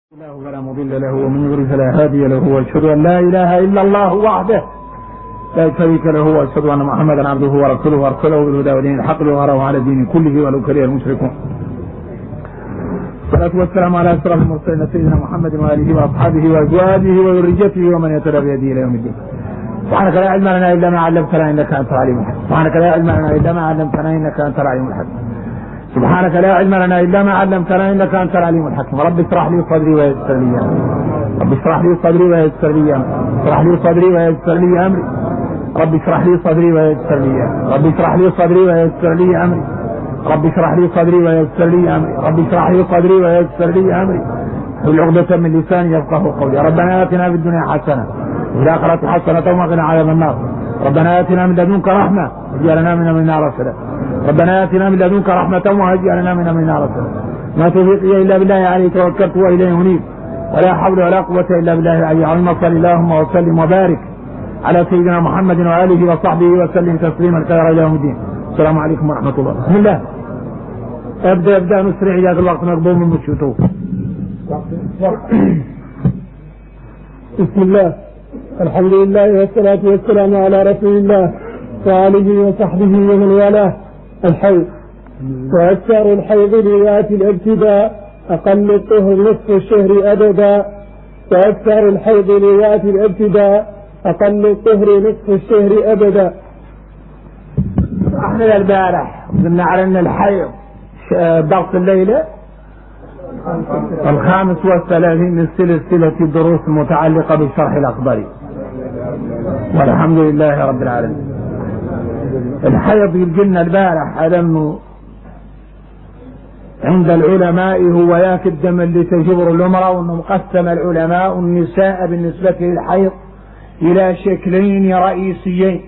الله فلا مضل له ومن يضلل فلا هادي له واشهد ان لا اله الا الله وحده لا شريك له واشهد ان محمدا عبده ورسوله ارسله بالهدى ودين الحق ليظهره على الدين كله ولو كره المشركون. الصلاه والسلام على اشرف المرسلين سيدنا محمد واله واصحابه وازواجه وذريته ومن يتبع بهديه الى يوم الدين. سبحانك لا علم لنا الا ما علمتنا انك انت العليم الحكيم. سبحانك لا علم لنا الا ما علمتنا انك انت العليم الحكيم. سبحانك لا علم لنا الا ما علمتنا انك انت العليم الحكيم. رب اشرح لي صدري ويسر لي امري. رب اشرح لي صدري ويسر لي امري. اشرح لي صدري ويسر لي امري. رب اشرح لي صدري ويسر لي امري. رب اشرح لي صدري ويسر لي امري. رب اشرح لي صدري ويسر لي امري. رب اشرح لي صدري ويسر لي امري. احلل عقدة من لساني يفقهوا قولي. ربنا آتنا في الدنيا حسنة وفي الآخرة حسنة وقنا عذاب النار. ربنا آتنا من لدنك رحمة وهيئ لنا من أمرنا رشدا. ربنا آتنا من لدنك رحمة وهيئ لنا من أمرنا رشدا. ما توفيقي إلا بالله عليه توكلت وإليه أنيب ولا حول ولا قوة إلا بالله العلي العظيم. صل اللهم وسلم وبارك على سيدنا محمد وآله وصحبه وسلم تسليما كثيرا إلى يوم الدين. السلام عليكم ورحمة الله. بسم الله. ابدأ نسرع إياك الوقت مقبول من مشيته. بسم الله، الحمد لله والصلاة والسلام على رسول الله وآله وصحبه ومن والاه. الحيض. وأكثر الحيض لذات الابتداء أقل الطهر نصف الشهر أبدا. وأكثر الحيض لذات الابتداء أقل الطهر نصف الشهر أبدا. احنا البارح قلنا على ان الحيض درس الليلة 35 من سلسلة الدروس المتعلقة بالشرح الأخضري، والحمد لله رب العالمين. الحيض يقولنا البارح على انه عند العلماء هو ياك الدم اللي تجبر الأمرأة، وانه مقسم العلماء النساء بالنسبة للحيض الى شكلين رئيسيين.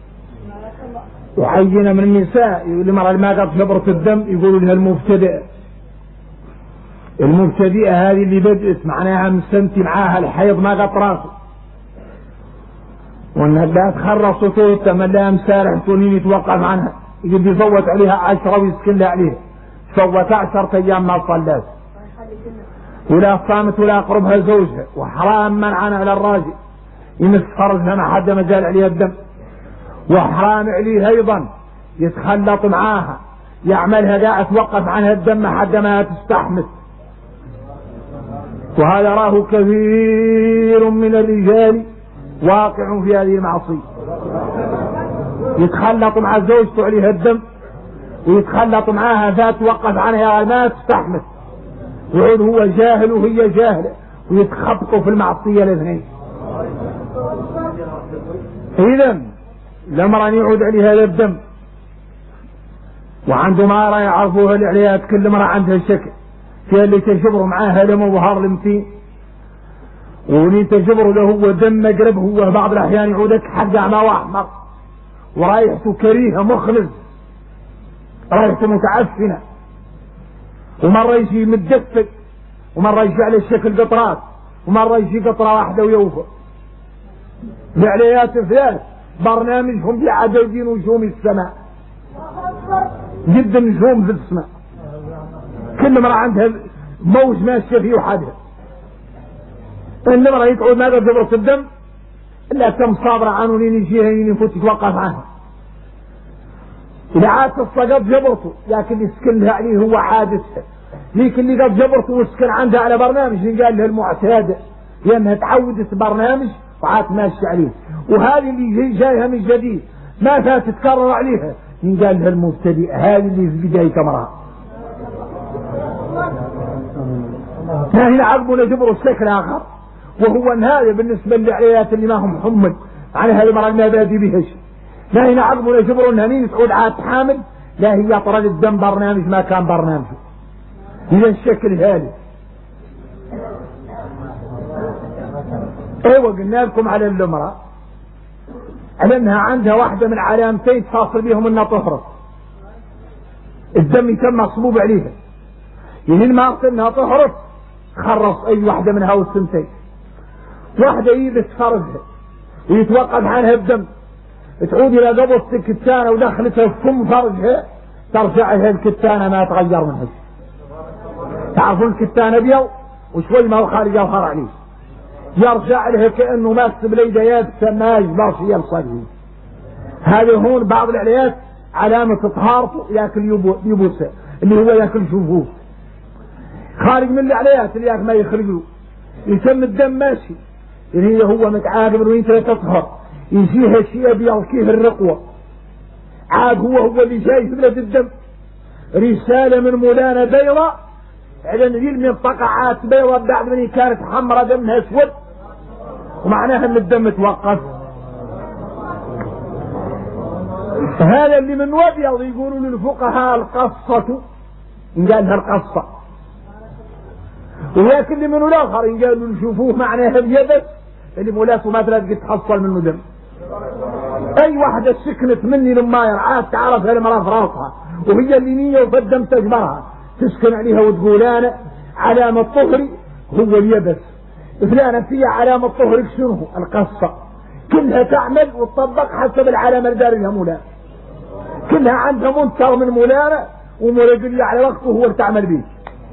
وحينا من النساء المرأة اللي ما قد جبرت الدم يقولوا لها المبتدئة هذه اللي بدأت معناها مسنتي معاها الحيض ما قد راسه، وانها لا تخرص صوتها من لا مسارح تونين يتوقف عنها، يجب يصوت عليها 10 ويسكن لها عليها، صوت 10 ايام ما صلات ولا صامت ولا قربها زوجها، وحرام منعنا على الراجل يمس فرجها ما حد ما جال عليها الدم، وحرام عليه ايضا يتخلط معاها يعملها قاعد توقف عنها الدم حد ما تستحمل. وهذا راه كثير من الرجال واقع في هذه المعصية، يتخلط مع زوجته عليها الدم ويتخلط معاها فتوقف عنها ما تستحمل، وعود هو جاهل وهي جاهلة ويتخبطوا في المعصية الاثنين. إذا لما يعود عليها هذا الدم وعنده مرة يعرفوها العليات، كل مرة عندها شكل، فيها اللي تجبره معاها لما ظهر المتين، واللي تجبره له هو دم مقرب، هو بعض الأحيان يعودك حق ما أحمر ورايحته كريهة مخلص، رايحته متعفنة، ومرة يجي متدفق، ومرة يجي على الشكل قطرات، ومرة يجي قطرة واحدة ويوفى. العليات ثلاث برنامجهم بعددين نجوم السماء، جدا نجوم في السماء، كل مرة عندها موج ماشية فيه وحدها. المرة يقعد ما جبرت الدم إلا كم صابرة عنه لين يجيها يفوت يتوقف عنها. إذا عاد الصقب جبرته لكن يسكن لها عليه هو عادتها، ليك اللي قد جبرته وسكن عندها على برنامج قال لها المعتادة، لأنها تعودت برنامج وعاد ماشي عليه. وهذه اللي جايها من جديد ما فات تتكرر عليها قال لها المبتدئ، هذه اللي في بداية امرها. هنا عقبنا جبروا الشكل آخر، وهو أن هذا بالنسبة للعليات اللي ما هم حمل على هذه المرأة ما بادي بها شيء. لا هنا عقبنا جبروا أنها مين تعود عاد حامل، لا هي طرد الدم برنامج ما كان برنامج إلى الشكل هذا. ايوه قلنا لكم على المرأة على انها عندها واحدة من علامتين تفاصل بهم انها تهرب، الدم يتم مصبوب عليها، يعني ما اقصد انها تهرب خرص اي واحدة من هاو السنتين. واحدة يلبس فرجها ويتوقف عنها الدم، تعود الى قبضة الكتانة ودخلتها في فم فرجها، ترجع لها الكتانة ما تغير منها. تعرفون الكتانة بيو وشوي ما هو خارج يظهر عليه يرجع له كأنه ماس باليديات ما يجبرش يلصق. هذا هون بعض العليات علامة طهارته ياكل يبوسه اللي هو ياكل شوفوه خارج من العليات اللي ما يخرجوا يتم الدم ماشي اللي هو متعاقب وانت تطهر يجيه شيء بيركيه الرقوة عاد هو اللي جاي يبلد الدم. رسالة من مولانا بيضاء على نزيل من طقعات بيضاء بعد من كانت حمرة دمها اسود ومعناها ان الدم توقف. هذا اللي من وبيض يقولوا للفقهاء القصة إن قالها القصة، وياك اللي منه الآخر إن قالوا نشوفوه معناها اليبس اللي مولاته ما تلاقي تحصل منه دم. أي واحدة سكنت مني لما يرعاها تعرف هالمرأة في راسها وهي اللي نية وفدم تجبرها تسكن عليها وتقول أنا علامة طهري هو اليبس، فلانة فيها علامة طهري شنو القصة، كلها تعمل وتطبق حسب العلامة اللي دارها مولانا، كلها عندها منكر من مولانا ومولانا يقول لي على وقته هو اللي تعمل به.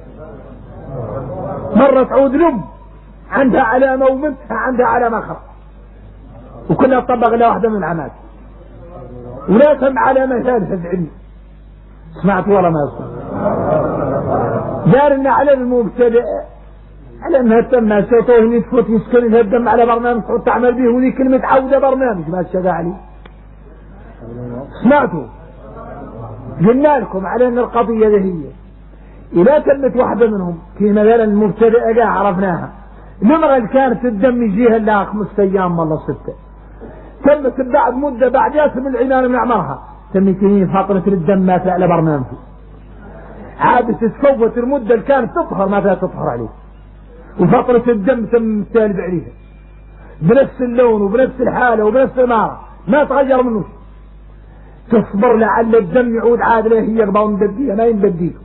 مرة تعود لم عندها علامة وبنتها عندها علامة أخرى وكلها تطبق لها واحدة من العمات ولا تم علامة ثالثة بعلم. سمعت ولا ما سمعت؟ دارنا على المبتدئ على انها تم سوته يتفوت يسكن لها الدم على برنامج تعمل به وذي كلمة عودة برنامج ما تشجع عليه. سمعتوا؟ قلنا لكم على ان القضية هي إذا تمت واحدة منهم في مثلا المبتدئة جاء عرفناها المرأة اللي كانت الدم يجيها لها 5 أيام والله 6 تمت بعد مدة بعد ياسم العنان من عمرها تمت فترة الدم ما على برنامج عادة تتفوت المدة اللي كانت تطهر ما فيها تطهر عليه وفترة الدم تم التالب عليها بنفس اللون وبنفس الحالة وبنفس المارة ما تغير منه تصبر لعل الدم يعود عادله هي يقبض مبديها ما ينبديه.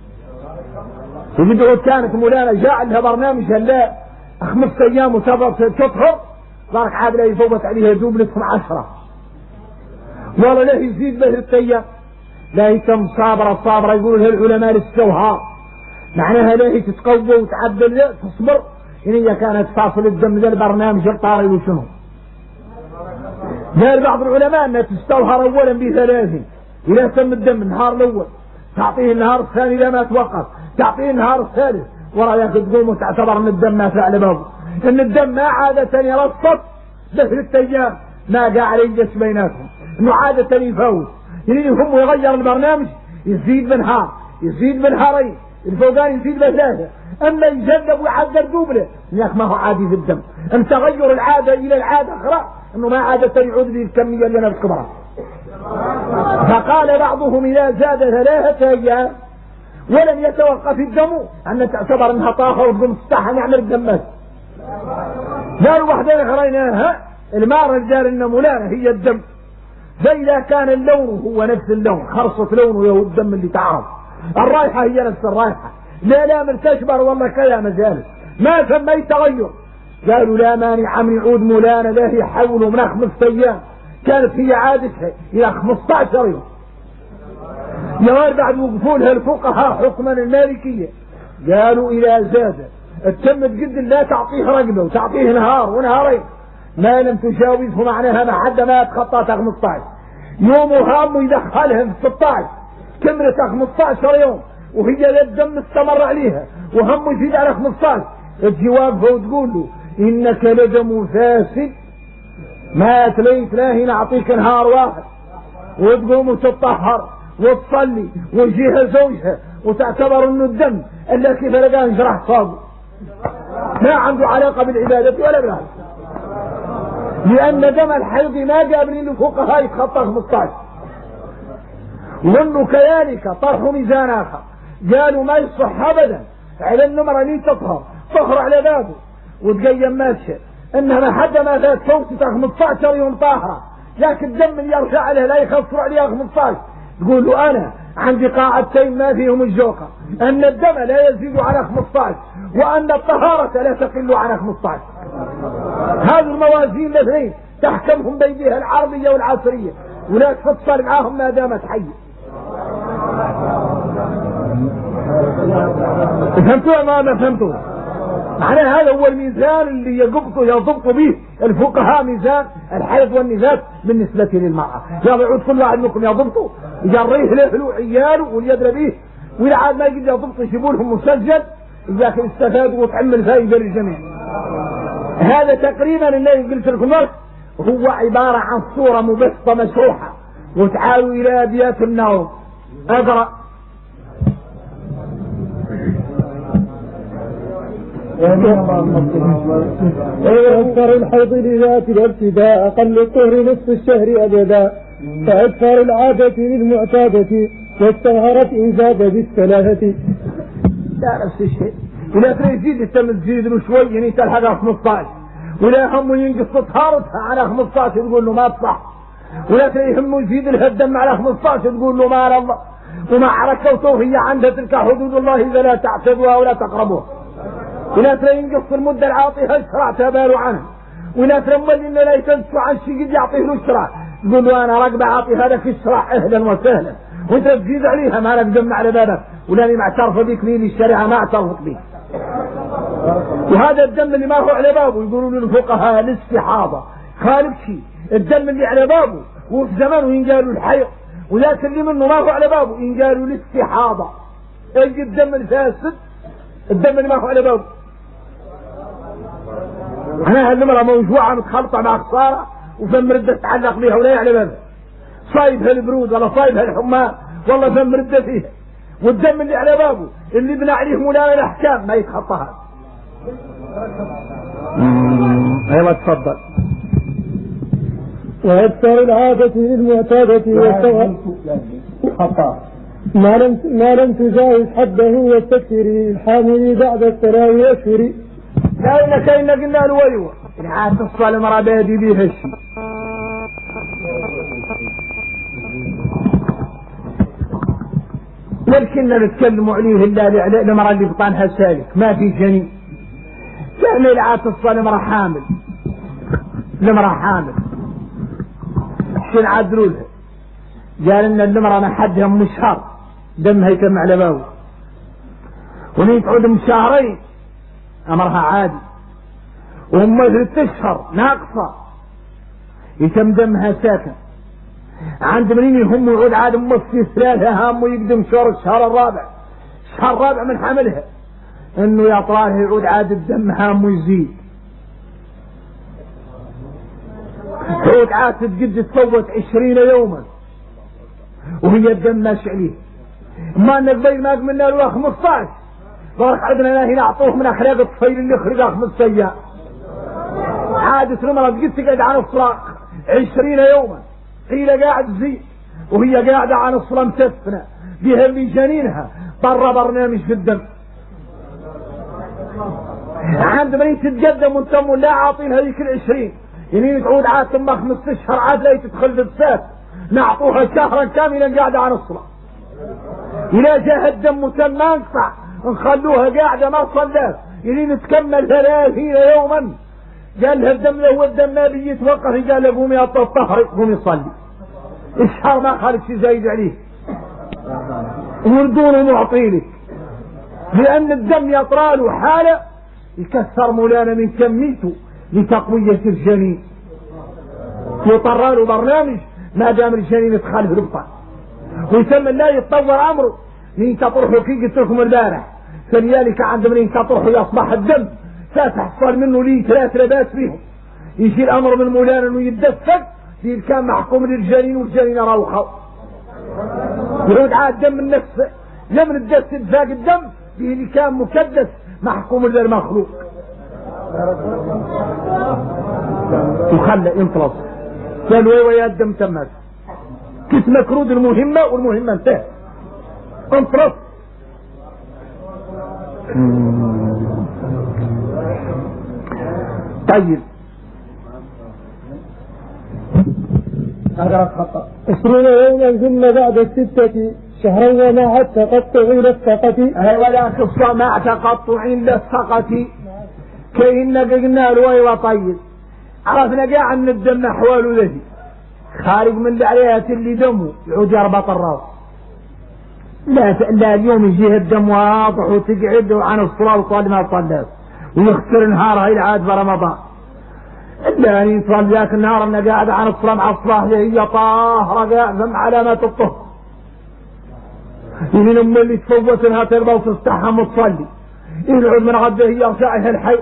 يقول كانت مولانا جاء لها برنامج هلا 5 أيام وتطهر ضارك عادله يفوت عليها يذوب لكم 10 ولا له يزيد به 6 أيام لا يتم صابرة يقول العلماء للسوهار معناها لا تتقوى وتعدل تصبر إن هي كانت فاصل الدم ذا البرنامج الطاري وشنو. قال بعض العلماء أنها تستوهر أولا ب3 إذا تم الدم النهار الأول تعطيه النهار الثاني إذا ما توقف تعطيه النهار الثالث ورأيك تقوم وتعتبر أن الدم ما فعل بابه أن الدم ما عادة يرصد ب3 أيام ما قاع عليه بيناتهم أنه عادة يفوت يعني هم يغير البرنامج يزيد بنهار يزيد بنهارين الفوقاني يزيد ب3 أما يجذب ويعذر دوبله ياك ما هو عادي في الدم أن تغير العادة إلى العادة أخرى أنه ما عادة يعود به الكمية اللي أنا بكبرها. فقال بعضهم إذا زاد 3 أيام ولم يتوقف الدم أن تعتبر أنها طاهر وتقوم تستحى نعمل الدمات. قالوا واحدين خريناها المارة الجار إن مولانا هي الدم فإذا كان اللون هو نفس اللون خرصة لونه هو الدم اللي تعرف الرائحة هي نفس الرائحة لا من تشبر والله كلام زالت ما ثم أي تغير. قالوا لا مانع من يعود مولانا لا يحولوا من 5 أيام كانت هي عادتها إلى 15 يوم. يوار بعد وقفوا لها الفقهاء حكما المالكية قالوا إذا زاد التمت جد لا تعطيه رقبة وتعطيه نهار ونهارين ما لم تجاوزه معناها ما حد ما يتخطى 15 يوم وهام يدخلها في 16 كملت 15 يوم وهي الدم استمر عليها وهم يزيد على 15 الجواب هو تقول له إنك لدم فاسد ما تليت لا نعطيك نهار واحد وتقوم وتطهر وتصلي ويجيها زوجها وتعتبر انه الدم الا كيف لقاه انشرح صابه ما عنده علاقة بالعبادة ولا بالعبادة لأن دم الحيض ما قابلين الفقهاء يتخطى 15 وانه كذلك طرح ميزان اخر قالوا ما يصح ابدا على النمرة اللي تطهر على بابه وتقيم ماشية انما حد ما فات فوتت 15 يوم طاهرة لكن الدم اللي يرجع عليه لا يخسر عليه 15 تقول له انا عندي قاعدتين ما فيهم الجوكر ان الدم لا يزيد على 15 وان الطهارة لا تقل عن 15. هذه الموازين الاثنين تحكمهم بيديها العربية والعصرية ولا تفصل معاهم ما دامت حية. فهمتوا ما فهمتوا؟ معنى هذا هو الميزان اللي يضبط به الفقهاء، ميزان الحيض والنفاس بالنسبة للمرأة. يعود كل واحد منكم يضبطه، يجريه له وعياله واليدرى به، وإذا عاد ما يقدر يضبط يجيبوا لهم مسجل إذا استفادوا وتعمل فائدة للجميع. هذا تقريبا اللي قلت لكم هو عبارة عن صورة مبسطة مشروحة. وتعالوا إلى أبيات النوم. أقرأ. وأكثر الحيض لذات الابتداء أقل الطهر نصف الشهر أبدا، فأكثر العادة للمعتادة واستظهرت إن زاد بالثلاثة. لا نفس الشيء. ولا ترى يزيد التم تزيد له شوي يعني تلحقها 15، ولا هم ينقص طهارتها على 15 تقول له ما تصح، ولا ترى هم يزيد لها الدم على 15 تقول له ما الله، ومعركة وهي عندها تلك حدود الله فلا تعتدوها ولا تقربوها. ولا ترى ينقص المدة العاطيها الشرع تبالوا عنها، ولا ترى إن لا يتنسوا عن شيء قد يعطيه له الشرع تقول له أنا راقبة أعطي هذا في الشرع أهلا وسهلا، وانت تزيد عليها ما لك دم على بابك، ولاني معترف بك لي الشريعة ما اعترفت بك. وهذا الدم اللي ما هو على بابه يقولون للفقهاء الاستحاضة خالف شيء، الدم اللي على بابه وفي زمانه ينقالوا الحيض، ولكن اللي منه ما هو على بابه ينقالوا الاستحاضة. ايش الدم الفاسد؟ الدم اللي ما هو على بابه. انا هالمرة موجوعة متخلطة مع خسارة وفم ردة تعلق بها ولا على بابه، صايبها البرود ولا صايبها الحمى والله فم ردة فيها. والدم اللي على بابه اللي بنى عليه مولانا الاحكام ما يتخطاها. ايوه تفضل. وأكثر العادة للمعتادة واستظهر ما لم تجاوز حده والتكفير الحامل بعد الثلاث أشهر. لا إلا كأننا قلنا له أيوة العادة الصالة مرة بادي بيها الشيء. لكننا نتكلم عليه إلا لمرة اللي بطانها سالك ما في جنين، كأن العادة الصالة مرة حامل لمرة حامل شن عدلوا لها قال إن المرأة ما حدها من شهر دمها يتم على باوه، ونين تعود من شهرين أمرها عادي، وهم 3 أشهر ناقصة يتم دمها ساكن. عند منين هم يعود عاد مصي 3 هام ويقدم الشهر الرابع، الشهر الرابع من حملها انه يا طراره يعود عاد الدم هام ويزيد، تعود عاد تقد تفوت 20 يوما وهي الدم ماشي عليه. ما نقبل ما قمنا له 15 بارك عندنا هنا اعطوه من اخلاق الطفيل اللي خرجها 5 ايام عادة المرأة قد تقعد عن الصلاة 20 يوما، قيل قاعد زي وهي قاعدة عن الصلاة متفنة بها اللي جنينها طر برنامج في الدم. عند من تتقدم وانتم لا عاطين هذيك 20 يمين تعود عاد ثم 5 أشهر عاد لا تدخل بالسات نعطوها شهرا كاملا قاعدة عن الصلاة. إذا جاء الدم تم ما انقطع نخلوها قاعدة ما صلات يمين تكمل 30 يوما. قال لها الدم لو الدم ما بيتوقف قال له قومي الطهر قومي صلي. الشهر ما خالف شيء زايد عليه وردونه معطيلك، لأن الدم يطراله حالة يكسر مولانا من كميته لتقوية الجنين، يطر له برنامج ما دام الجنين يدخل ربطه ويتم لا يتطور أمره من تطرحه كي قلت لكم البارح. فلذلك عند من تطرحه يصبح الدم فتحصل منه لي 3 لباس فيهم، يجي الأمر من مولانا انه يتدفق في كان محكوم للجنين والجنين روحه يعود عاد دم النفس لمن الدس فاق الدم فيه اللي كان مكدس محكوم للمخلوق وخلى ينطلص. قالوا ويا الدم تمت كس مكرود المهمة والمهمة انتهت انطلص. طيب 20 يوما ثم بعد 6 شهرا ومع التقطع للسقط. ولا قصة مع تقطع للسقط كأن قلنا له طيب عرفنا قاع ان الدم احواله ذهي خارج من العليات اللي دمه يعود يربط الراس. لا اليوم يجيه الدم واضح وتقعد عن الصلاة وصلي ما صلات ويخسر نهارها العاد برمضان إلا أن يصل ذاك النهار أنه قاعد عن الصلاة مع الصلاة هي طاهرة قاعدة علامات الطهر من أم اللي تفوت انها ترضى وتستحم وتصلي يلعب من غده هي رجعها الحي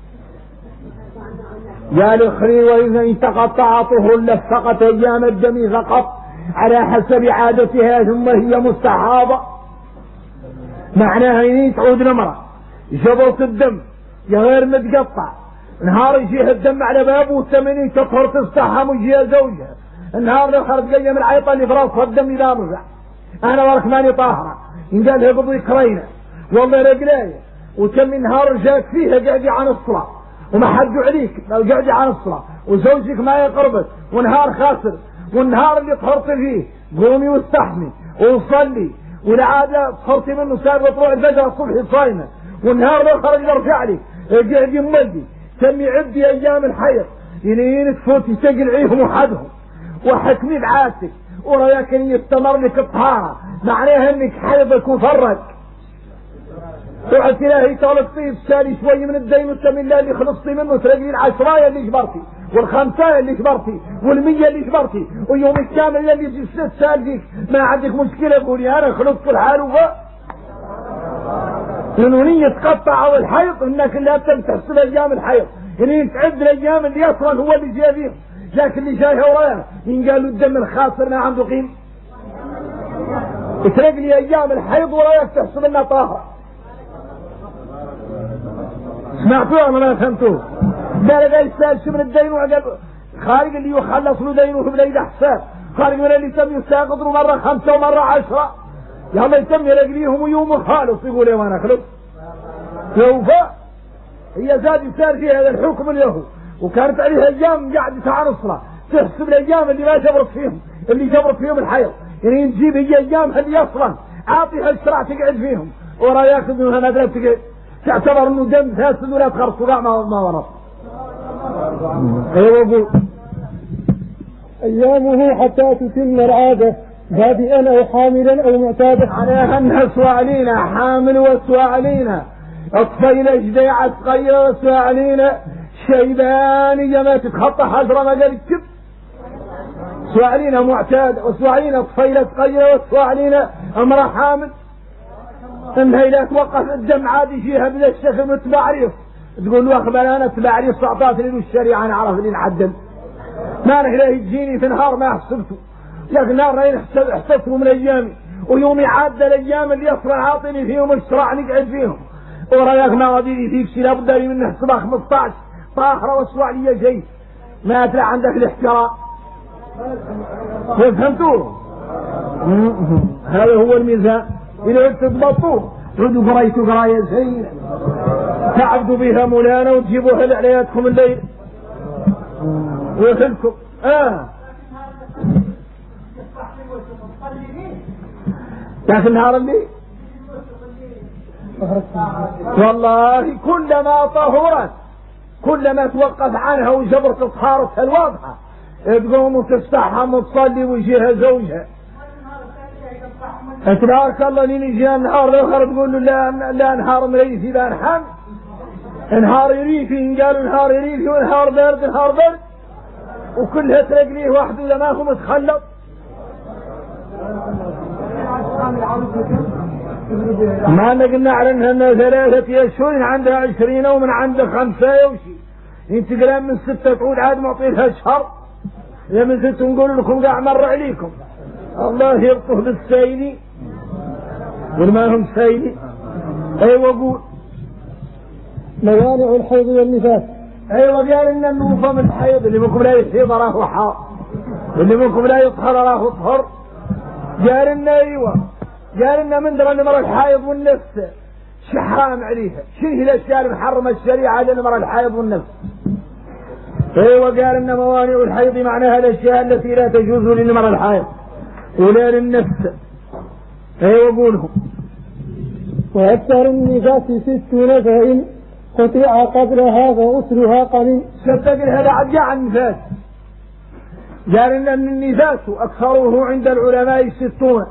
قال اخري وإذا انتقطع طهر لفقت أيام الدم فقط على حسب عادتها ثم هي مستحاضة معناها إني تعود المرأة جبرت الدم يا غير متقطع نهار يجيها الدم على بابه والثمانين تطهر تستحم ويجيها زوجها النهار لو خرج جايه من العيطه اللي في راسها الدم اذا رجع انا ورك ماني طاهره ان قال لها قضي كرينه والله رجلايه وكم من نهار جاك فيها قاعدي عن الصلاه وما حدوا عليك لو قاعدي عن الصلاه وزوجك ما يقربك ونهار خاسر والنهار اللي طهرت فيه قومي واستحمي وصلي والعاده طهرتي منه سابقه طلوع الفجر الصبح صايمه والنهار لو خرج يرجع لك قاعدي ملقي كم يعدي ايام الحيض ينين تفوتي تقلعيهم وحدهم وحكمي بعاسك ورياك ان يستمر لك الطهاره معناها انك حيضك وفرق وعد الهي طالبتي تسالي شوي من الدين وتسمي الله اللي خلصتي منه تلاقي العشرايه اللي جبرتي والخمسايه اللي جبرتي والمية اللي جبرتي ويوم الكامل اللي يجي تسال فيك ما عندك مشكله قولي انا خلصت الحال وفا لأنه تقطع الحيض انك لا تحسب ايام الحيض يعني تعد الايام اللي اصلا هو اللي جاي فيه لكن اللي جاي ورايا ان قالوا الدم الخاسر ما عنده قيمه ترق لي ايام الحيض ورايك تحسب انها طاهره سمعتوها ما فهمتوه قال يستاهل من الدين وعقب خارج اللي يخلص له دينه في بلاد حساب خارج من اللي تم يستاقط له مره 5 ومره 10 يلا يتم يلاقيهم ويوم خالص يقول يا وانا خلص يوفى هي زاد يسار فيها هذا الحكم اليهود وكانت عليها ايام قاعدة عن الصلاة تحسب الايام اللي ما جبرت فيهم اللي جبرت فيهم الحيض يعني نجيب هي ايامها اللي اصلا عاطيها الشرع تقعد فيهم وراياك انها ما تقعد تعتبر انه دم فاسد ولا تخرج صداع ما ورث ايوه قول ايامه حتى تتم العاده بادئا او حاملا او معتادا عليها انها سوى علينا حامل وسوى علينا الطفيله جديعه صغيره وسوى علينا شيبانيه ما تتخطى حجره ما قال كب سوى علينا معتاد وسوى علينا طفيله صغيره وسوى علينا امراه حامل انها اذا توقف الدم عادي فيها بلا الشكل متبعريف تقول له اخبر انا تبعريف اعطاتني له الشريعه انا اعرف اللي نعدل ما نهلا يجيني في نهار ما حسبته لكن نهار احسبته من ايامي ويومي عاد الايام اللي اصلا عاطيني فيهم الشرع نقعد فيهم ورايك ما راضيني فيك شي لابد لي من نحسبها 15 طاهره واسوع لي شيء ما تلاقي عندك الاحتراء فهمتوه؟ هذا هو الميزان إذا تضبطوه تعودوا قرايتوا قرايه زين تعبدوا بها مولانا وتجيبوها لعلياتكم الليل ويخلكم لكن نهار الليل والله كلما طهرت كلما توقف عنها وجبرت طهارتها الواضحه تقوم وتستحم وتصلي ويجيها زوجها تبارك الله لين يجي النهار الاخر تقول له لا نهار مريسي لا نحم نهار يريفي ان قالوا نهار يريفي ونهار برد نهار برد وكلها تلاقيه واحد اذا ما هو متخلط ما قلنا على انها 3 اشهر عندها 20 ومن عندها 5 وشي انت قلنا من 6 تعود عاد معطي لها شهر يا من 6 نقول لكم قاع مر عليكم الله يلطف بالسيلي وما هم سيلي ايوه قول موانع الحيض والنفاس ايوه قال ان النوفه من الحيض اللي منكم لا يحيض راه حار اللي منكم لا يطهر راه طهر قال ان ايوه قال ان من درى المرأة الحائض والنفس شي حرام عليها شنو هي الاشياء المحرمه الشريعه على المرأة الحائض والنفس ايوه قال ان موانع الحيض معناها الاشياء التي لا تجوز للمرأة الحائض ولا للنفس ايوه قولهم واكثر النفاس 60 فإن قطع قبلها فأسرها قليل ستقل هذا عجاء النفاس قال ان النفاس اكثره عند العلماء 60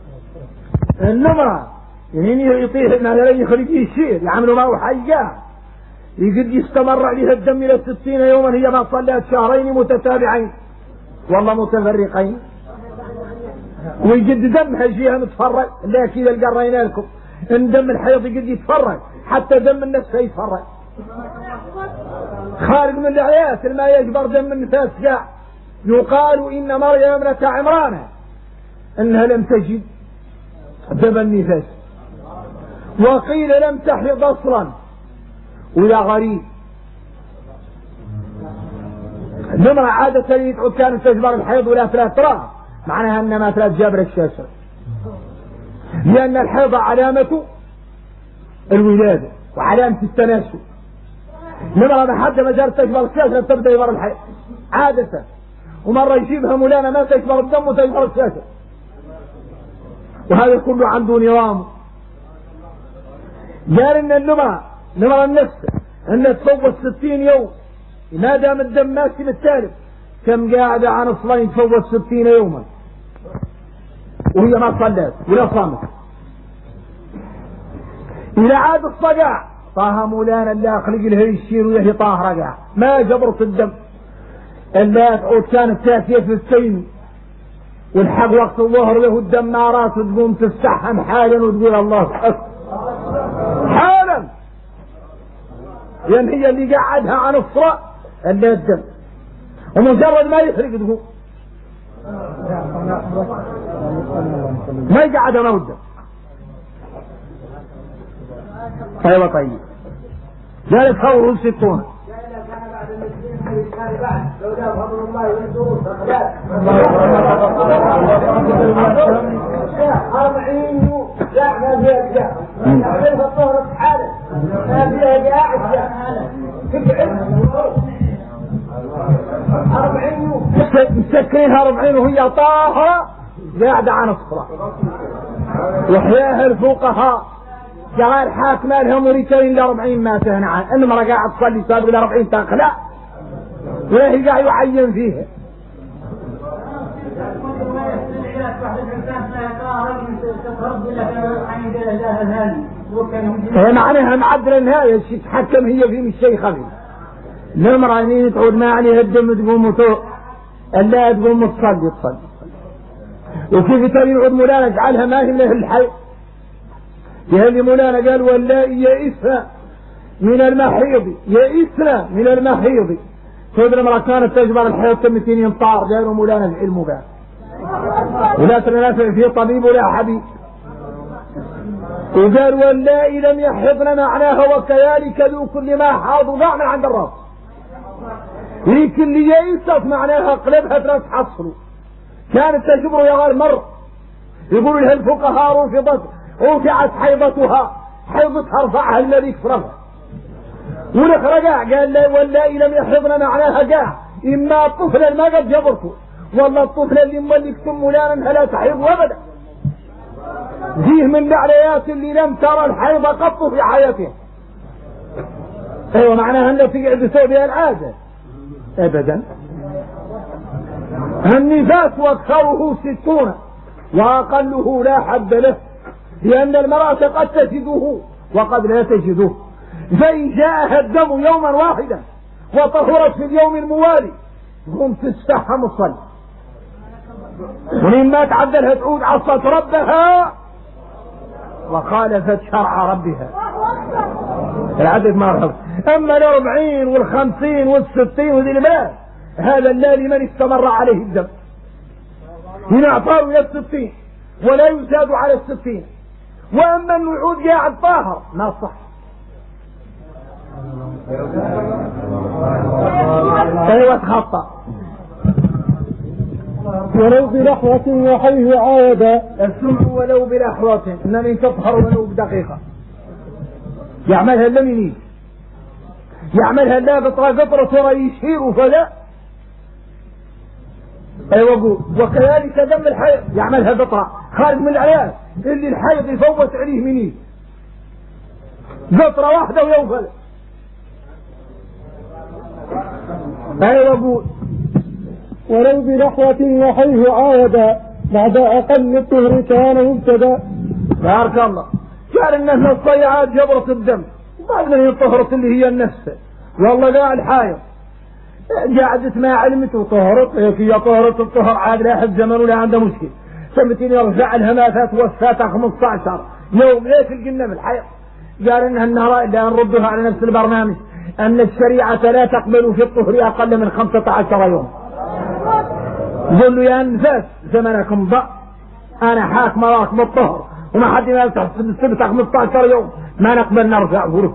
النمرة يعني يطيح مثلا يخرج شيء يعملوا معه حياه يقد يستمر عليها الدم إلى 60 يوما هي ما صلت شهرين متتابعين والله متفرقين، ويجد دمها يجيها متفرق. لا كذا قرينا لكم ان دم الحيض يقد يتفرق حتى دم النفس يتفرق خارج من العيات ما يجبر دم النفاس جاء. يقال إن مريم ابنة عمران انها لم تجد دم النفاس، وقيل لم تحيض اصلا. ويا غريب المرأة عادة يدعو كانت تجبر الحيض ولا 3 ترى معناها ان ما 3 جابر الشاشة، لان الحيض علامة الولادة وعلامة التناسل. المرأة ما حد ما جرت تجبر الشاشة تبدأ يجبر الحيض عادة، ومرة يجيبها مولانا ما تجبر الدم وتجبر الشاشة، وهذا كله عنده نظام. قال ان المرأة النفس انها تفوت 60 يوم ما دام الدم ماشي بالتالف، كم قاعدة عن صلين تفوت 60 يوما وهي ما صلت ولا صامت. إذا عاد الصقع طاها مولانا اللي أخلق لها يشير ويهي طاه رقع ما جبرت الدم إلا تعود كانت تاتية في السين والحق وقت الظهر له الدم نارات وتقوم تستحم حالا وتقول الله أكبر حالا، لأن هي اللي قعدها عن الصلاة إلا الدم، ومجرد ما يخرج تقول ما يقعد موده. ايوه طيب ذلك قوله 60 مسكرينها 40 وهي طاهرة قاعدة عن الصلاة. وحياها الفقهاء قال حاكم لها مريتين ل 40 ما تهنى عن انما قاعد تصلي سابق ل 40 تخلع ولا هي قاعد يعين فيها. معناها معدل النهاية تتحكم هي في مش شيء خفيف. المرأة مين تعود ما عليها الدم تقوم الا تقوم تصلي وكيف تبي يعود مولانا اجعلها ما هي له الحي يهلي مولانا قال واللائي يئسن من المحيض تدري مرة كانت تجبر الحيض 200 ينطار قالوا مولانا العلم بها ولا تنافع فيه طبيب ولا حبيب. وقال واللائي لم يحضن معناها وكذلك ذو كل ما حاض ضاع من عند الراس، لكن اللي يئست معناها قلبها تراس حصره. كانت تجبر يا غير مر يقولوا لها الفقهاء رفعت حيضتها ارفعها الذي كفرها ونخرجها. قال لا واللائي لم يحضن معناها قاع اما الطفل ما قد جبرته والله الطفل اللي ملكتم مولانا لا تحيض ابدا. فيه من العليات اللي لم ترى الحيض قط في حياتها. ايوه معناها انها تقعد تسوي بها العاده ابدا. النفاس واكثره 60 واقله لا حد له، لان المرأة قد تجده وقد لا تجده. فإن جاءها الدم يوما واحدا وطهرت في اليوم الموالي قم تستحم الصلاة، ولما تعدلها تعود عصت ربها وخالفت شرع ربها. العدد ما رحب. اما 40 وال50 وال60 وذي المال هذا لا لمن استمر عليه الدم هنا اعطاه الى 60 ولا يزاد على 60. واما انه يعود قاعد طاهر ما صح. ايوه تخطأ. ولو بلحظة وحيث عاد السمع ولو بلحظة انني تطهر ولو بدقيقة يعملها لمن يعملها لا قطرة ترى يشير فلا. ايوه قول. وكذلك دم الحيض يعملها قطرة خارج من العيال اللي الحيض يفوت عليه منين قطرة واحدة ويوفل. ايوه قول. ولو بلحظة وحيث عاد بعد اقل الطهر كان مبتدا. بارك الله. قال ان الصيعات جبرة الدم بعد من طهرت اللي هي النفس والله قاعد حايض قعدت ما علمت وطهرت هي طهرت الطهر عاد لا يحب زمن ولا عنده مشكل سمتين يرجع لها ما فات وفاتها 15 يوم ليش الجنة بالحيض قال انها النهار الا نردها على نفس البرنامج ان الشريعة لا تقبل في الطهر اقل من 15 يوم. قل له يا نفاس زمنكم ضاع انا حاكم راكم الطهر وما حد ما يفتح السبت 15 يوم ما نقبل نرجع غرف.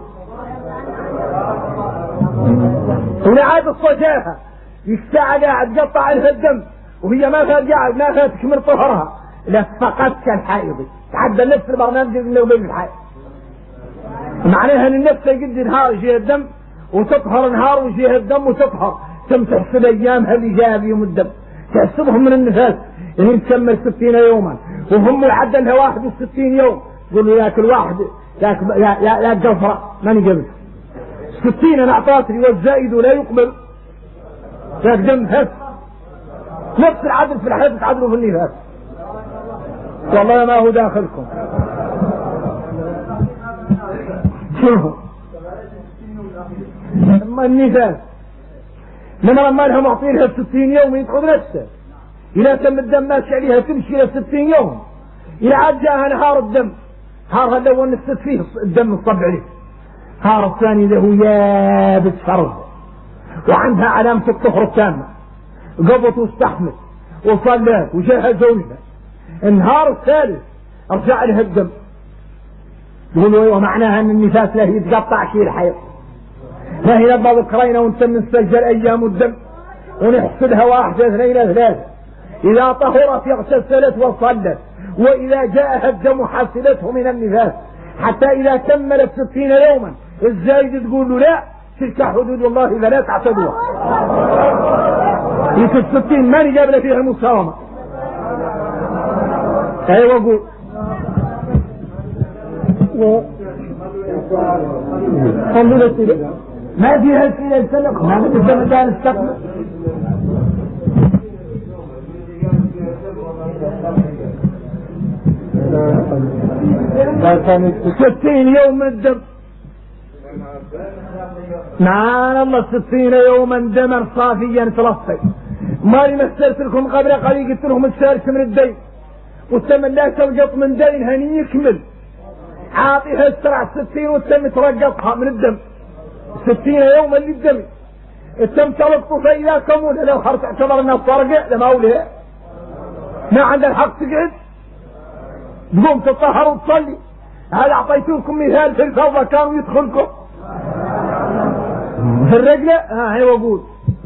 ولعاد الصجاها الساعة قاعد قطع لها الدم وهي ما فات قاعد ما فات تكمل طهرها لفقت كالحائض تعدى نفس البرنامج اللي بين الحائض معناها ان النفس يجد نهار يجيها الدم وتطهر نهار ويجيها الدم وتطهر ثم تحسب ايامها اللي جاء بيوم الدم تحسبهم من النفاس اللي تكمل 60 يوما وهم العدل لها 61 يوم يقول له ياكل واحد يا جفرة ماني قبل 60 انا اعطاتني والزائد لا يقبل ياك دم هس نفس العدل في الحياة تعدلوا في النفاس والله ما هو داخلكم. شوفوا اما النفاس لما لها معطينها 60 يوم يدخل نفسه إذا تم الدم ماشي عليها تمشي إلى 60 يوم إذا عاد جاءها نهار الدم نهار الأول نفست فيه الدم الصب عليه نهار الثاني له يابس فرض وعندها علامة الطهر التامة قبضت واستحمت وصلت وجاها زوجها النهار الثالث ارجع لها الدم يقولوا ومعناها ان النفاس لا يتقطع شيء الحيض لا هي نبض ذكرينا وانت نستجل ايام الدم ونحسدها 1 2 3 اذا طهرت اغتسلت وصلت واذا جاءها الدم حسبته من النفاس حتى اذا كملت 60 يوما الزايد تقول له لا تلك حدود الله فلا تعتدوها يمكن 60 ما نجاب فيها المساومة. ايوه قول ما فيها السيلة السلق ما نبدأ مدان استقبل 60 يوم من الدم نعم الله 60 يوما دما صافيا تلصق ما مثلت لكم قبل قليل قلت لهم الشارك من الدين والثمن لا ترقط من دين هني يكمل عاطيها السرعة 60 والتم ترقطها من الدم 60 يوما للدم التم تلقوا فإذا كمون لو خرج اعتبر الناس فرقة لما أولها ما عند الحق تقعد تقوم تطهر وتصلي هل أعطيتوكم مثال في الفوضى كانوا يدخلكم في الرجلة هي وقول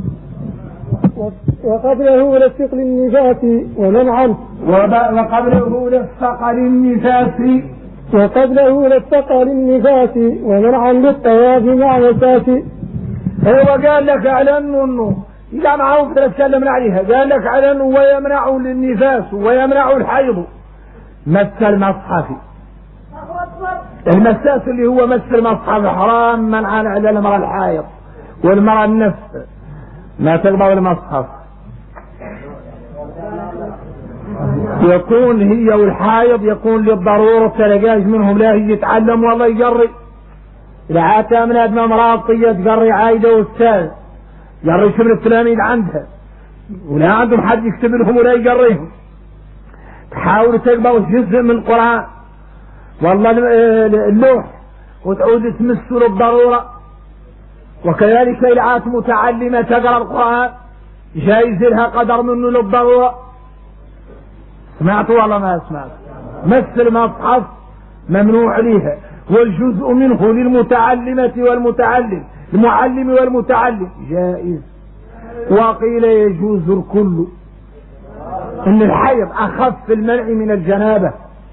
وقبله للثقل النفاس ومنعا وقبله للثقل النفاس وقبله للثقل النفاس ومنعا للطواف مع مساس. هو قال لك على انه اذا معهم تتكلم عليها قال لك على انه ويمنع للنفاس ويمنع الحيض مس المصحف المساس اللي هو مس المصحف حرام منعا على المرأة الحائض والمرأة النفس ما تقبل المصحف يكون هي والحائض يكون للضرورة تلقاش منهم لا هي يتعلم والله يجري إذا عاتا من أدنى مرأة تقري عايدة والسال يجري شبر التلاميذ عندها ولا عندهم حد يكتب لهم ولا يقريهم تحاول تقبل جزء من القرآن والله اللوح وتعود تمسه للضرورة وكذلك العات متعلمة تقرأ القرآن جايز لها قدر منه للضرورة. سمعت والله ما سمعت مس المصحف ممنوع لها والجزء منه للمتعلمة والمتعلم المعلم والمتعلم جائز وقيل يجوز الكل ان الحيض اخف المنع من الجنابة.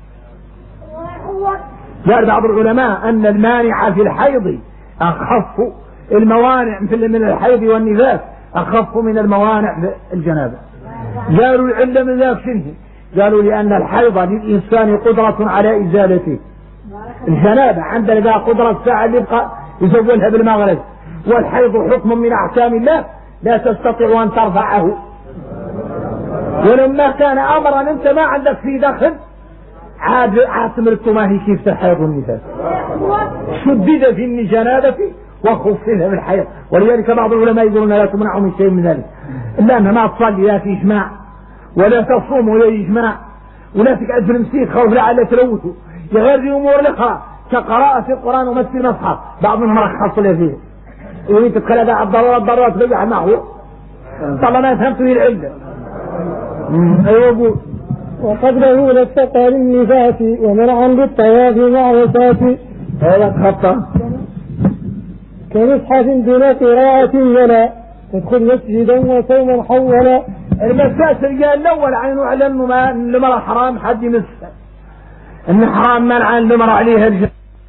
قال بعض العلماء ان المانع في الحيض اخف الموانع من الحيض والنفاس اخف من الموانع في الجنابة. قالوا العلة من ذاك شنه قالوا لان الحيض للانسان قدرة على ازالته الجنابة عندنا قدرة ساعة اللي يبقى يزولها بالمغرب والحيض حكم من احكام الله لا تستطيع ان ترفعه ولما كان امرا انت ما عندك فيه دخل عاد تمرت ما هي كيف تحيض النفاس شدد في الجنابة وخفف في الحيض. ولذلك بعض العلماء يقولون لا تمنع من شيء من ذلك الا انها ما تصلي لا في اجماع ولا تصوم ولا اجماع ولا تقعد في المسجد خوف لعل تلوثه غير دي امور الاخرى كقراءة القرآن ومس المصحف بعض منهم رخص له فيه يريد تدخل هذا الضرورات ترجع معه طبعا ما فهمت به العلة. أيوه. وقبله للتقى للنفاس ومنعا للطواف مع وفاة هذا خطأ كمصحف دون قراءة ولا تدخل مسجدا وصوما حولا. المساس الرجال الأول عينه على أنه المرأة حرام حد يمسها أن حرام منعا لمرأة عليها الجنة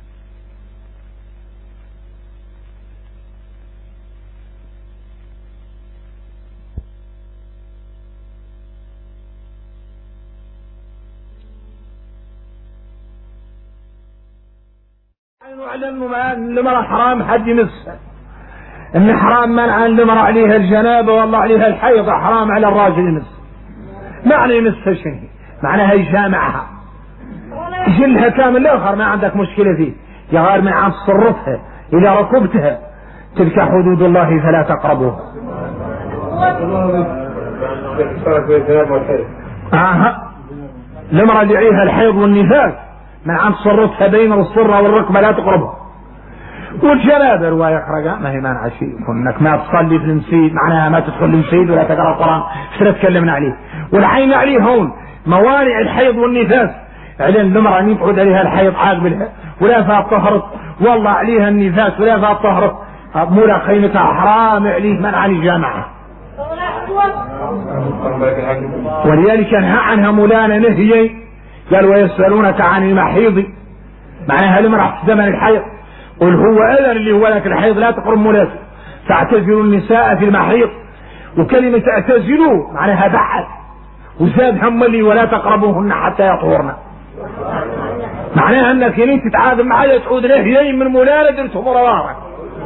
على أنه المرأة حرام حد يمسها أن حرام منعا لمرأة عليها الجنابة والله عليها الحيض حرام على الراجل يمس. معنى يمسها شنو؟ معناها يجامعها يشيلها كامل الاخر ما عندك مشكلة فيه يا غير من عن تصرفها إذا ركبتها تلك حدود الله فلا تقربوها. لمرأة عليها الحيض والنفاس من عن تصرفها بين الصرة والركبة لا تقربها. والجنابة رواية خرجاء ما هي مانع شيء انك ما تصلي في المسجد معناها ما تدخل المسجد ولا تقرأ القرآن شو تكلمنا عليه. والعين عليه هون موانع الحيض والنفاس على المرأة ان يبعد عليها الحيض عاقبلها ولا فيها طهرت والله عليها النفاس ولا فيها طهرت مولا خيمتها حرام عليه منع الجامعة. ولذلك نهى عنها مولانا نهي قال ويسألونك عن المحيض معناها المرأة في زمن الحيض قل هو أذن اللي هو لك الحيض لا تقرب مولاته فاعتزلوا النساء في المحيض. وكلمة اعتزلوا معناها بعد وزاد هم اللي ولا تقربوهن حتى يطهرن معناها انك يعني تتعاذب معايا تعود نهيين من مولانا درتهم روارك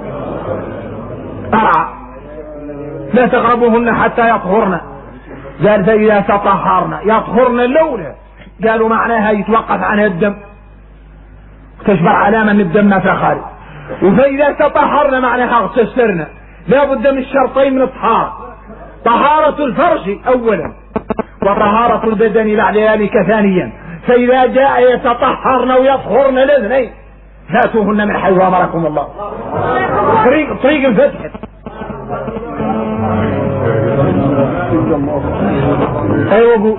لا تقربوهن حتى يطهرن. قال فإذا تطهرن يطهرن اللولة قالوا معناها يتوقف عنها الدم تشبع علامة ان الدم ما في خارج. وفإذا تطهرن معناها اغتسلن لا بد من الشرطين من الطهارة طهارة الفرج اولا وطهارة البدن بعد ذلك ثانيا. فإذا جاء يتطهرن ويطهرن الاثنين فاتوهن من حيث امركم الله. طريق الفتح. ايوه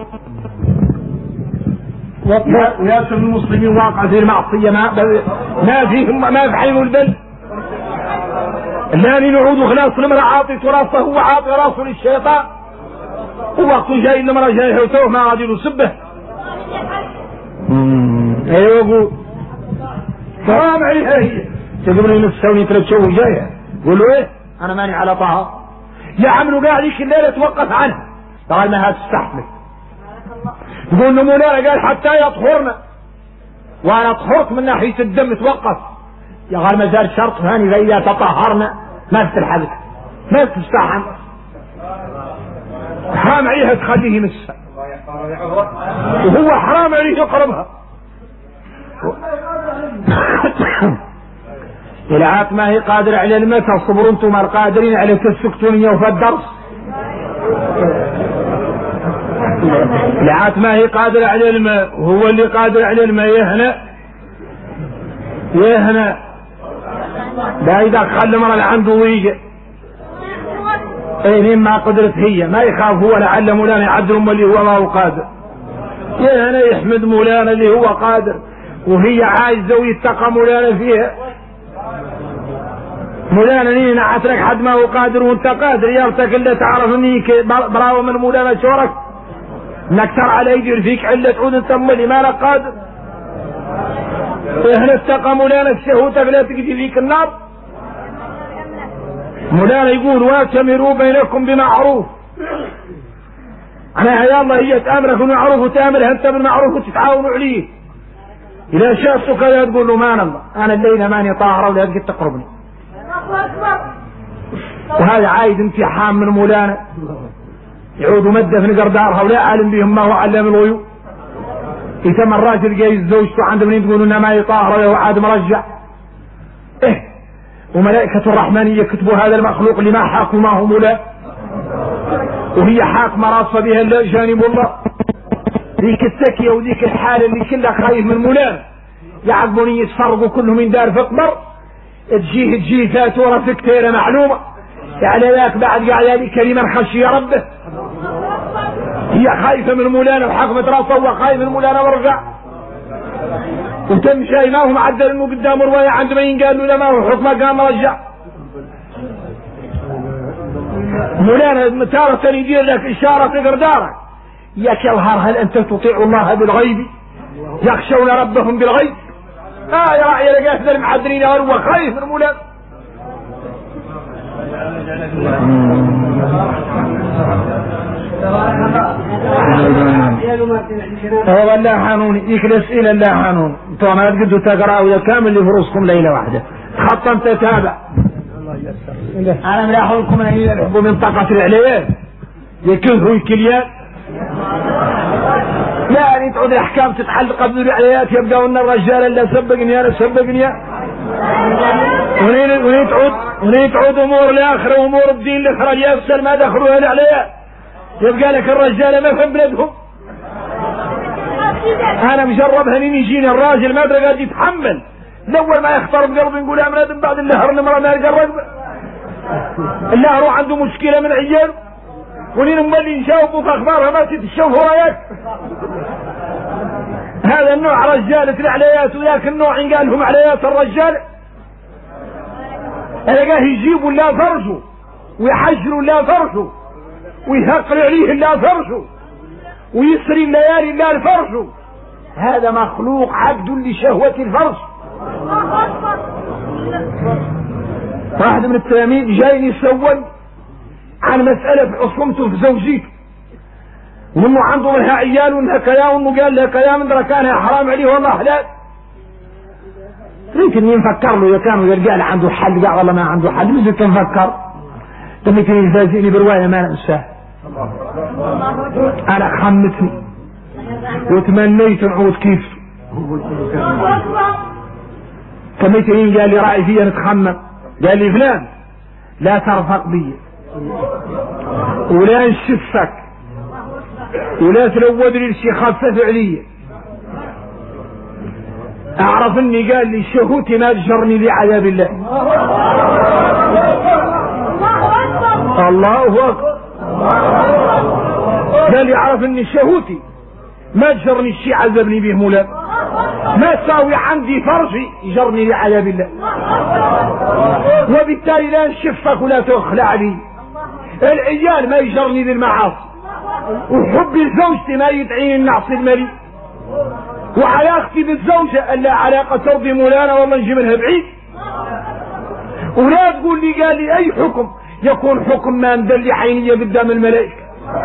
وياسر المسلمين واقع في المعصية ما فيهم ما في حين البل الثاني نعود خلاص المرأة عاطي راسه هو عاطي راسه للشيطان ووقت جاي المرأة جاي حوتوه ما غادي يسبه. ايوه حرام عليها هي تقبل نفسوني ترتشوه جايه قولوا ايه انا ماني على طهر يا عملوا قاعد يش الليله توقف عنها قال ما هتستحمل يقول له مولانا قال حتى يطهرنا وانا طهرت من ناحيه الدم توقف يا قال ما زال شرط ثاني فاذا تطهرنا ما تستحمل ما تستحمل حرام عليها تخليه يمسها وهو حرام عليه يقربها. العات ما هي قادر على المسا صبر انتم القادرين على تسكتوني وفي الدرس. العات ما هي قادر على الماء وهو اللي قادر على الماء يهنا لا يدخل المرأة اللي عنده ويجي ايه ما قدرت هي ما يخاف هو لعل مولانا يعدل اللي هو ما هو قادر يهنا يحمد مولانا اللي هو قادر وهي عايزة ويتقى مولانا فيها. مولانا نينا نعترك حد ما هو قادر وانت قادر يرتك اللي تعرف اني براو من مولانا شورك انك ترى على يجر فيك علة تعود انت امالي ما لك قادر اهنا اتقى مولانا الشهوتك لا تجي فيك النار. مولانا يقول واتمروا بينكم بمعروف انا يا الله هي تامرك بالمعروف وتامرها انت بالمعروف وتتعاونوا عليه. اذا شافته كذا تقول له ما الله انا الليله ماني طاهره ولا تجي تقربني. وهذا عايد امتحان من مولانا يعود مده في نقر دارها ولا عالم بهم ما هو علم الغيوب يتم الراجل جاي زوجته عند من تقولوا انها ما يطهر وعاد مرجع. وملائكة الرحمن يكتبوا هذا المخلوق اللي ما حاكوا ما هم لا، وهي حاكمة راسة بها الا جانب الله. ذيك التكية وذيك الحالة اللي كلها خايف من مولان يعقبون يتفرقوا كلهم من دار في قبر، تجيه فاتورة في كتيرة معلومة يعني ذاك بعد قاعد هذه كلمة خشي ربه. هي خايفة من مولانا وحاكمة راسه وخايف من مولانا ورجع، وتم شيء ما هو معدل انه قدام رواية عند من قال له لا ما هو حكمه قام رجع. مولانا تارة يدير لك اشارة تقر دارك يا كالهر هل انت تطيع الله بالغيب يخشون ربهم بالغيب. يا راعي لقيت المعدلين هو خايف من مولانا. هو لا حانون يكلس الى لا حانون انتوا ما تقدروا تقرأوا كامل اللي فرصكم ليلة واحدة تخطم تتابع. انا ملاحظكم ان يلعبوا منطقة العليات يكلهوا الكليات يعني تعود الاحكام تتحل قبل العليات يبقى ان الرجال اللي سبقني انا سبقني ونين تعود امور الاخره وامور الدين الاخرى يفسر ما دخلوها العليات يبقى لك الرجال ما في بلدهم. انا مجرب هنين يجيني الراجل ما ادري قاعد يتحمل الاول ما يختار بقلبه نقول يا مراد بعد اللهر نمره ما يقرب اللهر عنده مشكله من عياله ونين مبلي نشوفوا في اخبارها ما تتشوفوا رايك. هذا النوع رجالة العليات وذاك النوع قال لهم عليات الرجال القاه يجيبوا لا فرجوا ويحجروا لا فرجوا ويهقل عليه لا فرجوا ويسري الليالي لا الفرج. هذا مخلوق عبد لشهوة الفرج. واحد من التلاميذ جاي يسول عن مسألة عصمته في زوجيته وانه عنده منها عيال وانها كيام وانه قال لها كيام ان كانها حرام عليه والله حلال. يمكن ينفكر له اذا كان يرجع له عنده حل قاع والله ما عنده حل مش تنفكر. يمكن يفاجئني برواية ما انساه. انا خمتني وتمنيت نعود كيف كميتين قال لي رأي فيها نتخمم قال لي فلان لا ترفق بي ولا نشفك ولا تلود لي الشي خفف علي. اعرف اني قال لي شهوتي ما تجرني بعذاب الله. الله اكبر. قال لي اعرف اني شهوتي ما تجرني الشي عذبني به مولا ما تساوي عندي فرجي يجرني لعذاب الله وبالتالي لا نشفك ولا تخلع لي. العيال ما يجرني للمعاصي وحبي لزوجتي ما يدعيني النعص الملي وعلاقتي بالزوجة الا علاقة ترضي مولانا والله نجي منها بعيد. ولا تقول لي قال لي اي حكم يكون حكم ما ندلي عينية قدام الملائكة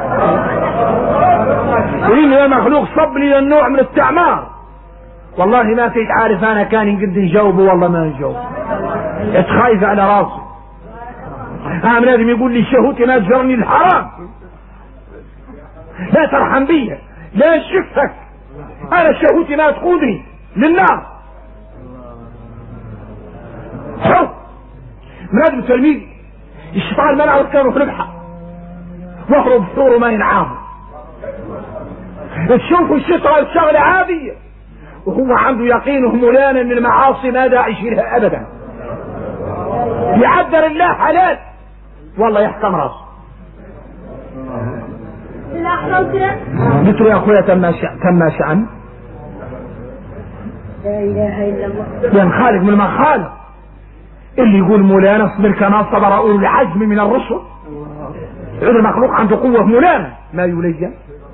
وإنه مخلوق صب لي النوع من التعمار. والله ما كنت عارف انا كان قد نجاوبه والله ما نجاوب اتخايف على راسي. انا لازم يقول لي شهوتي ما تجرني الحرام لا ترحم بي لا شفك انا شهوتي ما تقودني للنار. شوف مراد تلميذ الشيطان منعه كانوا في ربحه وهرب بحوره ما ينعامه. تشوفوا الشيطان شغله عاديه وهو عنده يقينه مولانا ان المعاصي ما داعي يشيلها ابدا. يعذر الله حلال والله يحكم راسه. قلت له يا اخويا تم شأن لا اله الا الله ينخالف من المخالف اللي يقول مولانا اصبر كما صبر اولو العزم من الرسل. يقول المخلوق عنده قوه مولانا ما يلين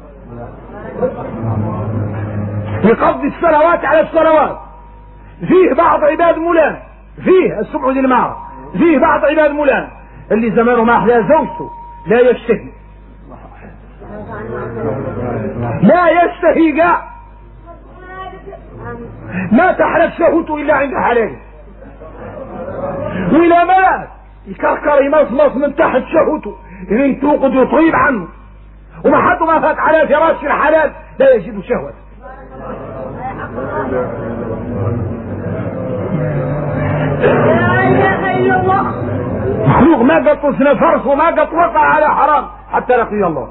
يقضي الصلوات على الصلوات. فيه بعض عباد مولانا فيه السبع للمعرض فيه بعض عباد مولانا اللي زمانه ما احلى زوجته لا يشتهي قاع ما تحرك شهوته الا عند حلال ولا مات يكركر يمصمص من تحت شهوته اللي توقد ويطيب عنه وما حد ما فات على فراش الحلال لا يجد شهوة. مخلوق ما قد طسنا فرس وما قد وقع على حرام حتى لقي الله.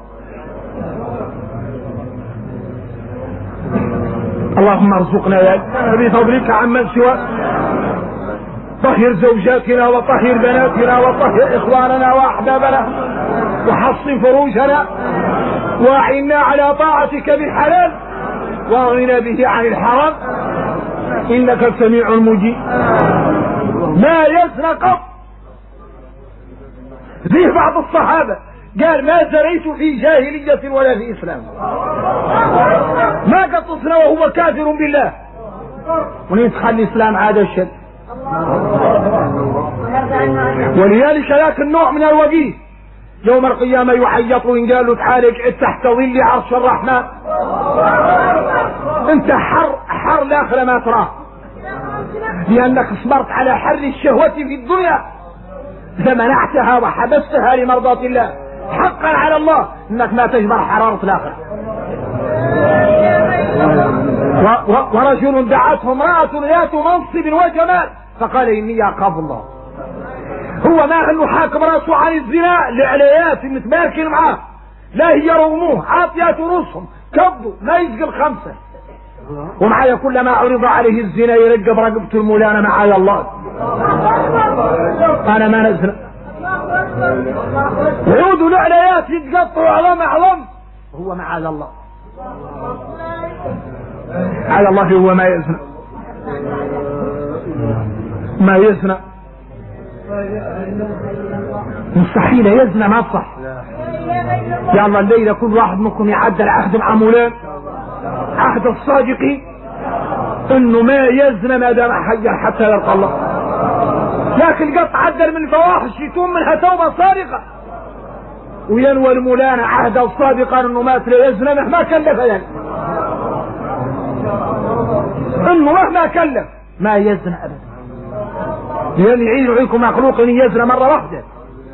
اللهم ارزقنا بفضلك عمن سواك. طهر زوجاتنا وطهر بناتنا وطهر اخواننا واحبابنا وحصن فروجنا واعنا على طاعتك بالحلال واغننا به عن الحرام انك السميع المجيب. ما يزنى قط. فيه بعض الصحابة قال ما زنيت في جاهلية ولا في اسلام. ما قد تصنع وهو كافر بالله وندخل الاسلام عاد الشد. ولذلك ذاك النوع من الوقيف يوم القيامة يحيط وإن قالوا تعال اقعد تحت ظل عرش الرحمن. انت حر الاخرة ما تراه لانك صبرت على حر الشهوة في الدنيا فمنعتها وحبستها لمرضاة الله. حقا على الله انك ما تجبر حرارة الاخرة. ورجل دعته امرأة ذات منصب وجمال فقال اني اخاف الله. هو ما انه حاكم راسه عن الزنا لعليات متماكن معاه لا هي رغموه عاطيات رؤوسهم كبوا ما يسقي الخمسة ومعايا كلما عرض عليه الزنا يرقب رقبته المولانة معايا الله. انا ما نزل عودوا لعليات يتقطعوا اعظم هو معاذ الله. على الله هو ما يزنى مستحيل يزنى ما صح. يا الله الليلة كل واحد منكم يعدل عهد مع مولان عهد الصادقين انه ما يزنى ما دام حي حتى يلقى الله. لكن قد عدل من فواحش يتوب منها توبة صادقة وينوى المولانا عهد الصادقا انه ما يزنى مهما كلف يعني انه مهما كلف ما يزنى ابدا. لان يعيد عليكم مخلوق ان يزنى مرة واحدة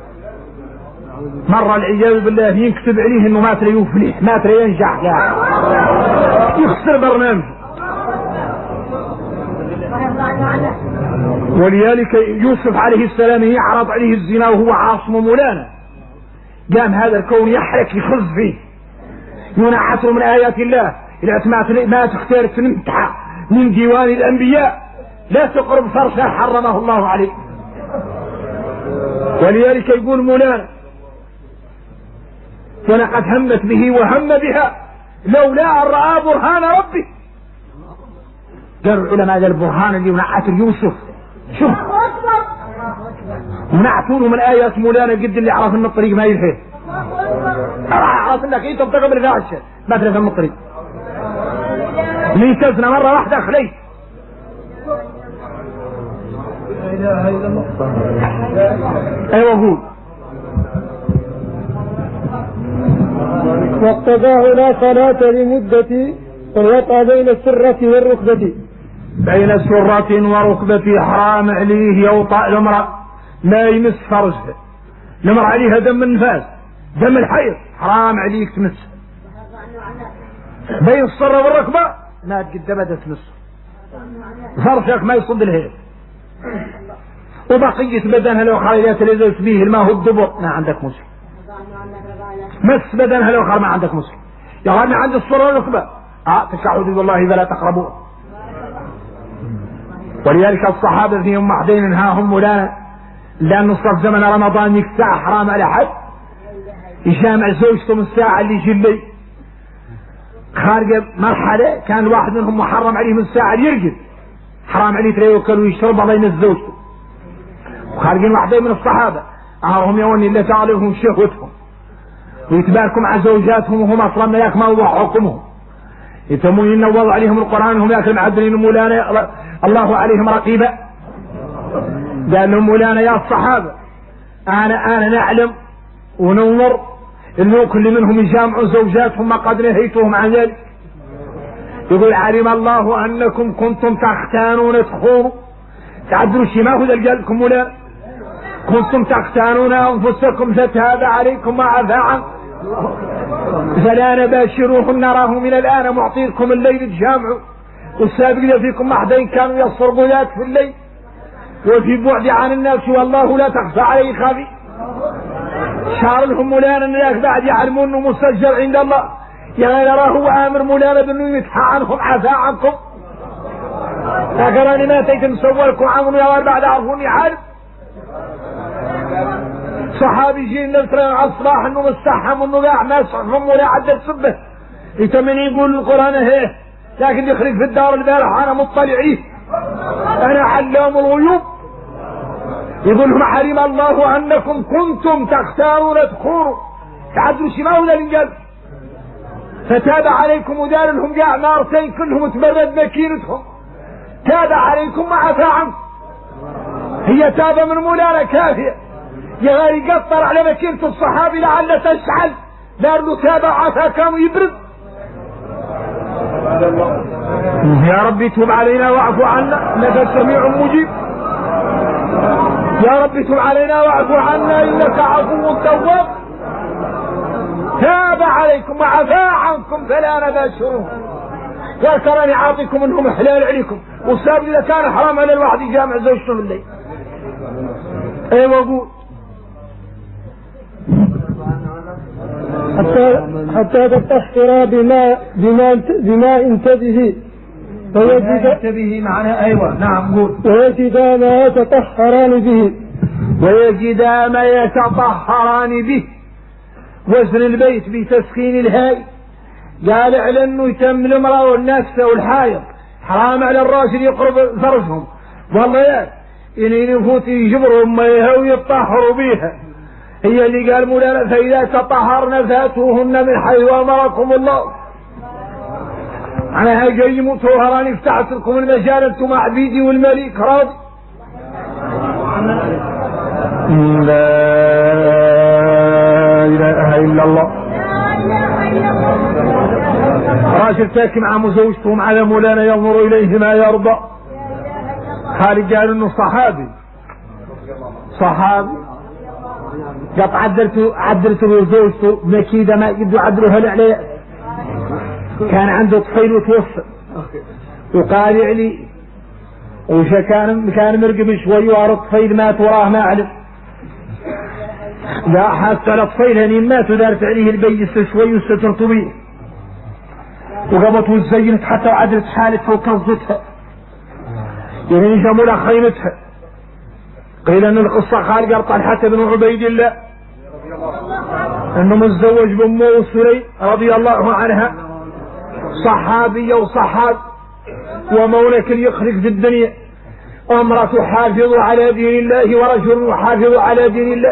مرة العياذ بالله ينكتب عليه انه ما يفلح ما ينجح يخسر برنامج. ولذلك يوسف عليه السلام يعرض عليه الزنا وهو عاصم مولانا قام هذا الكون يحرك يخز فيه ينعته من آيات الله. إذا ما تختار تنمتح من ديوان الأنبياء لا تقرب فرشة حرمه الله عليه. ولذلك يقول مولانا ولقد همت به وهم بها لولا أن رأى برهان ربه. قال العلماء هذا البرهان اللي منعته يوسف شوف منعتونه من آيات مولانا قد اللي عرف ان الطريق ما يلحق عرف انك انت بتقبل الغاشة ما تفهم الطريق لي تزنى مرة واحدة خليت. ايوه قول. واقتضاه لا صلاة لمدة والوطأ بين السرة والركبة. بين سرة وركبة حرام عليه يوطأ المرأة ما يمس فرجه. المرأة عليها دم النفاس دم الحيض حرام عليك تمس. بين السرة والركبة ما تقد ابدا تمس فرجك ما يصد الهيل. وبقية بدنها لو خرجت لزوج به ما هو الدبر ما عندك مسلم. مس بدنها لو خرج ما عندك مسلم. يا غني عند السرة والركبة تشعروا والله فلا تقربوا. ولذلك الصحابة فيهم وحدين انهاهم مولانا لأنه صار زمن رمضان يك ساعة حرام على حد يجامع زوجته من الساعة اللي يجي الليل خارج مرحلة كان واحد منهم محرم عليه من الساعة اللي يرقد حرام عليه تريه وكلوا يشرب الله ينزل زوجته. وخارجين واحدين من الصحابة هم يوني اللي تعالهم شهوتهم ويتباركوا مع زوجاتهم وهم اصلا ما ياك موضوع حكمهم يتمون ينوضوا عليهم القرآن وهم ياكل معدلين مولانا الله عليهم رقيبا. قال لهم مولانا يا الصحابة انا نعلم وننظر انه كل منهم يجامعوا زوجاتهم ما قد نهيتهم عن ذلك. يقول علم الله انكم كنتم تختانون تخونوا تعدلوا شي ما هو ذا قال لكم مولانا كنتم تختانون انفسكم فتاب عليكم ما عفا عنكم فلا نباشروهن نراه من الان معطيكم الليل تجامعوا والسابقين فيكم محدين كانوا يصربوا ذاك في الليل وفي بعد عن الناس والله لا تخفى عليه خافي. شعر لهم مولانا الناس بعد يعلمون انه مسجل عند الله، يعني يراه امر مولانا بانه يدفع عنهم عفا عنكم. لكن ما تيتم سوالكم عمرو يا بعد عرفوني حالف. صحابي جين نسرا على الصباح انه مستحم انه قاع ما صحهم ولا عدد سبه يتمني يقول القران هيه، لكن يخرج في الدار البارح انا مطلعيه انا علام الغيوب يقول لهم حرم الله انكم كنتم تختارون تخوروا تعدوا شمال ولا الانجاز فتاب عليكم ودار لهم قاع نارتين كلهم تبرد مكينتهم تاب عليكم وعفى عنكم. هي تابه من مولانا كافيه يا غالي قطر على مكينة الصحابي لعل تشعل دار له تابع عفا كانوا يبرد. يا ربي توب علينا واعفو عنا انك سميع مجيب. يا ربي توب علينا واعفو عنا انك عفو تواب. تاب عليكم وعفا عنكم فلا نباشروه وكرني عاطيكم انهم حلال عليكم والسابق اذا كان حرام على الواحد يجامع زوجته بالليل. ايوه قول حتى تطهر بما انتبه ويجد معنى ايوه نعم قول ويجد ما يتطهران به ويجد ما يتطهران به. وزن البيت بتسكين الهاء قال على انه يتم المرأة والنفس والحائض حرام على الراجل يقرب فرجهم والله يا إن يفوت يجبرهم ميها ويطهروا بيها. هي اللي قال مولانا فإذا تطهرن فاتوهن من حيث أمركم الله. أنا هاجي مطهران افتحت لكم المجال أنتم عبيدي والملك راضي. لا إله إلا الله. راجل تاكي مع مزوجتهم على مولانا ينظر إليه ما يرضى. خالد قال إنه صحابي قط عدلته وزوجته مكيدة ما يقدروا عدلوها عليه. كان عنده طفيل وتوفى وقال علي وش كان مرقب شوي وارى الطفيل مات وراه ما علم. لا حتى الطفيل هني مات ودارت عليه البيس شوي وسترت بيه وقامت وزينت حتى وعدلت حالتها وكظتها يعني جابوا لها خيمتها. قيل ان القصة قال طلحة بن عبيد الله انه متزوج بأمه سري رضي الله عنها صحابية وصحاب ومولك يخرج في الدنيا امرأة حافظ على دين الله ورجل حافظ على دين الله.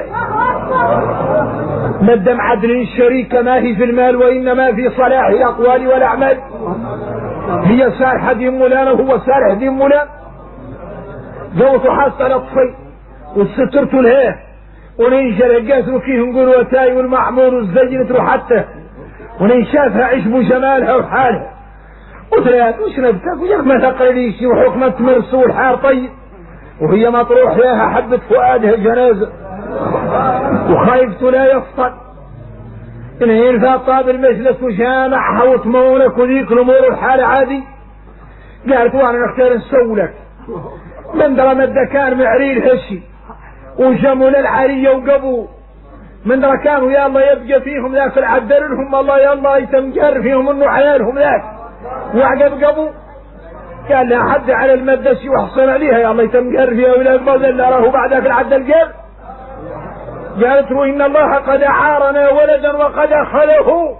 ما الدم عدل الشريك ما هي في المال وانما في صلاح الاقوال والاعمال. هي سارحة دين مولانا وهو سارح دين مولانا. جوته حصل الطفيل وسترت الهيه وننشر قاسوا فيه نقولوا وتاي والمعمور والزينت حتى وننشافها عشب جمالها وحالها وثلاث وشربتك وياك ما تقريش وحكمة مرسول حار طيب وهي مطروح ياها حبة فؤادها جنازة وخايفت لا يفطن إن ينفع طاب المجلس وجامعها وتمونك وذيك الأمور الحالة عادي. قالت وانا نختار نسولك من درى مدى كان معريل هشي وجمل العالية وقبو من درى كانوا يا الله يبقى فيهم ذاك العدل لهم الله يا الله يتمجر فيهم انه عيالهم ذاك وعقب قبو قال لا حد على المدسي وحصل عليها يا الله يتمجر فيها ولا يقبض الا راه بعد ذاك العدل قال. قالت له ان الله قد عارنا ولدا وقد اخذه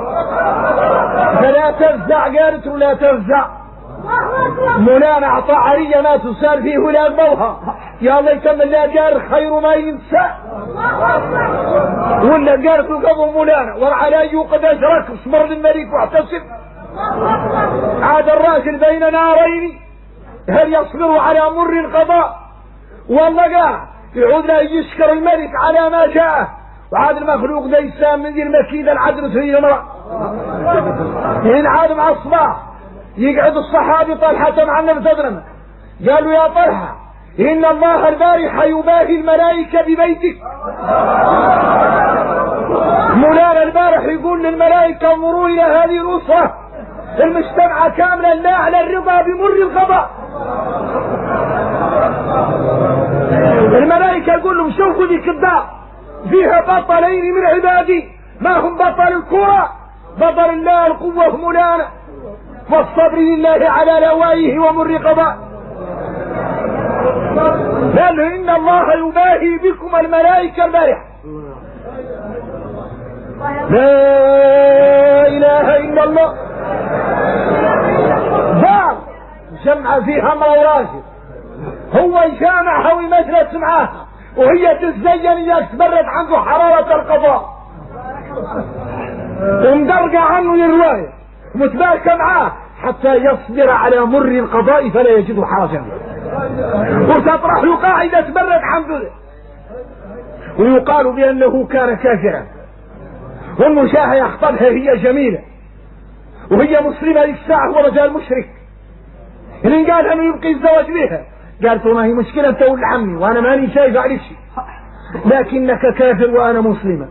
فلا تفزع. قالت له لا تفزع مولانا اعطى عريه ما تسال فيه ولا يقبلها يا الله يكمل لا جار خير ما ينسى ولا قالت له قبل مولانا وعلى يوقد اشرك اصبر للملك واحتسب. عاد الراجل بين نارين هل يصبر على مر القضاء والله قاع يعود لا يشكر الملك على ما جاءه. وعاد المخلوق ليس من ذي المكيدة العدل فيه امرأة إن عاد مع الصباح يقعد الصحابي طلحة مع النبي تظلم قالوا يا طلحة إن الله البارحة يباهي الملائكة ببيتك. مولانا البارح يقول للملائكة انظروا إلى هذه الأسرة المجتمع كاملا لا على الرضا بمر القضاء. الملائكة يقول لهم شوفوا ذيك الدار فيها بطلين من عبادي، ما هم بطل الكرة، بطل الله القوة مولانا، والصبر لله على لوائه ومر قضاء. قال إن الله يباهي بكم الملائكة البارحة. لا إله إلا الله. دار جمع فيها امرأة وراجل، هو يجامعها ويمجلس معاها وهي تتزين اياك تبرد عنده حرارة القضاء ومدرقة عنه للرواية ومتباركة معاه حتى يصبر على مر القضاء فلا يجد حرجا، وتطرح له قاعدة تبرد عنده. ويقال بأنه كان كافرا والمشاهة يخطبها هي جميلة وهي مسلمة للساعة هو رجال مشرك، إن قال انه يبقي الزواج بها قالت ما هي مشكلة انت ولد عمي وانا ماني شايف عليك شيء، لكنك كافر وانا مسلمة.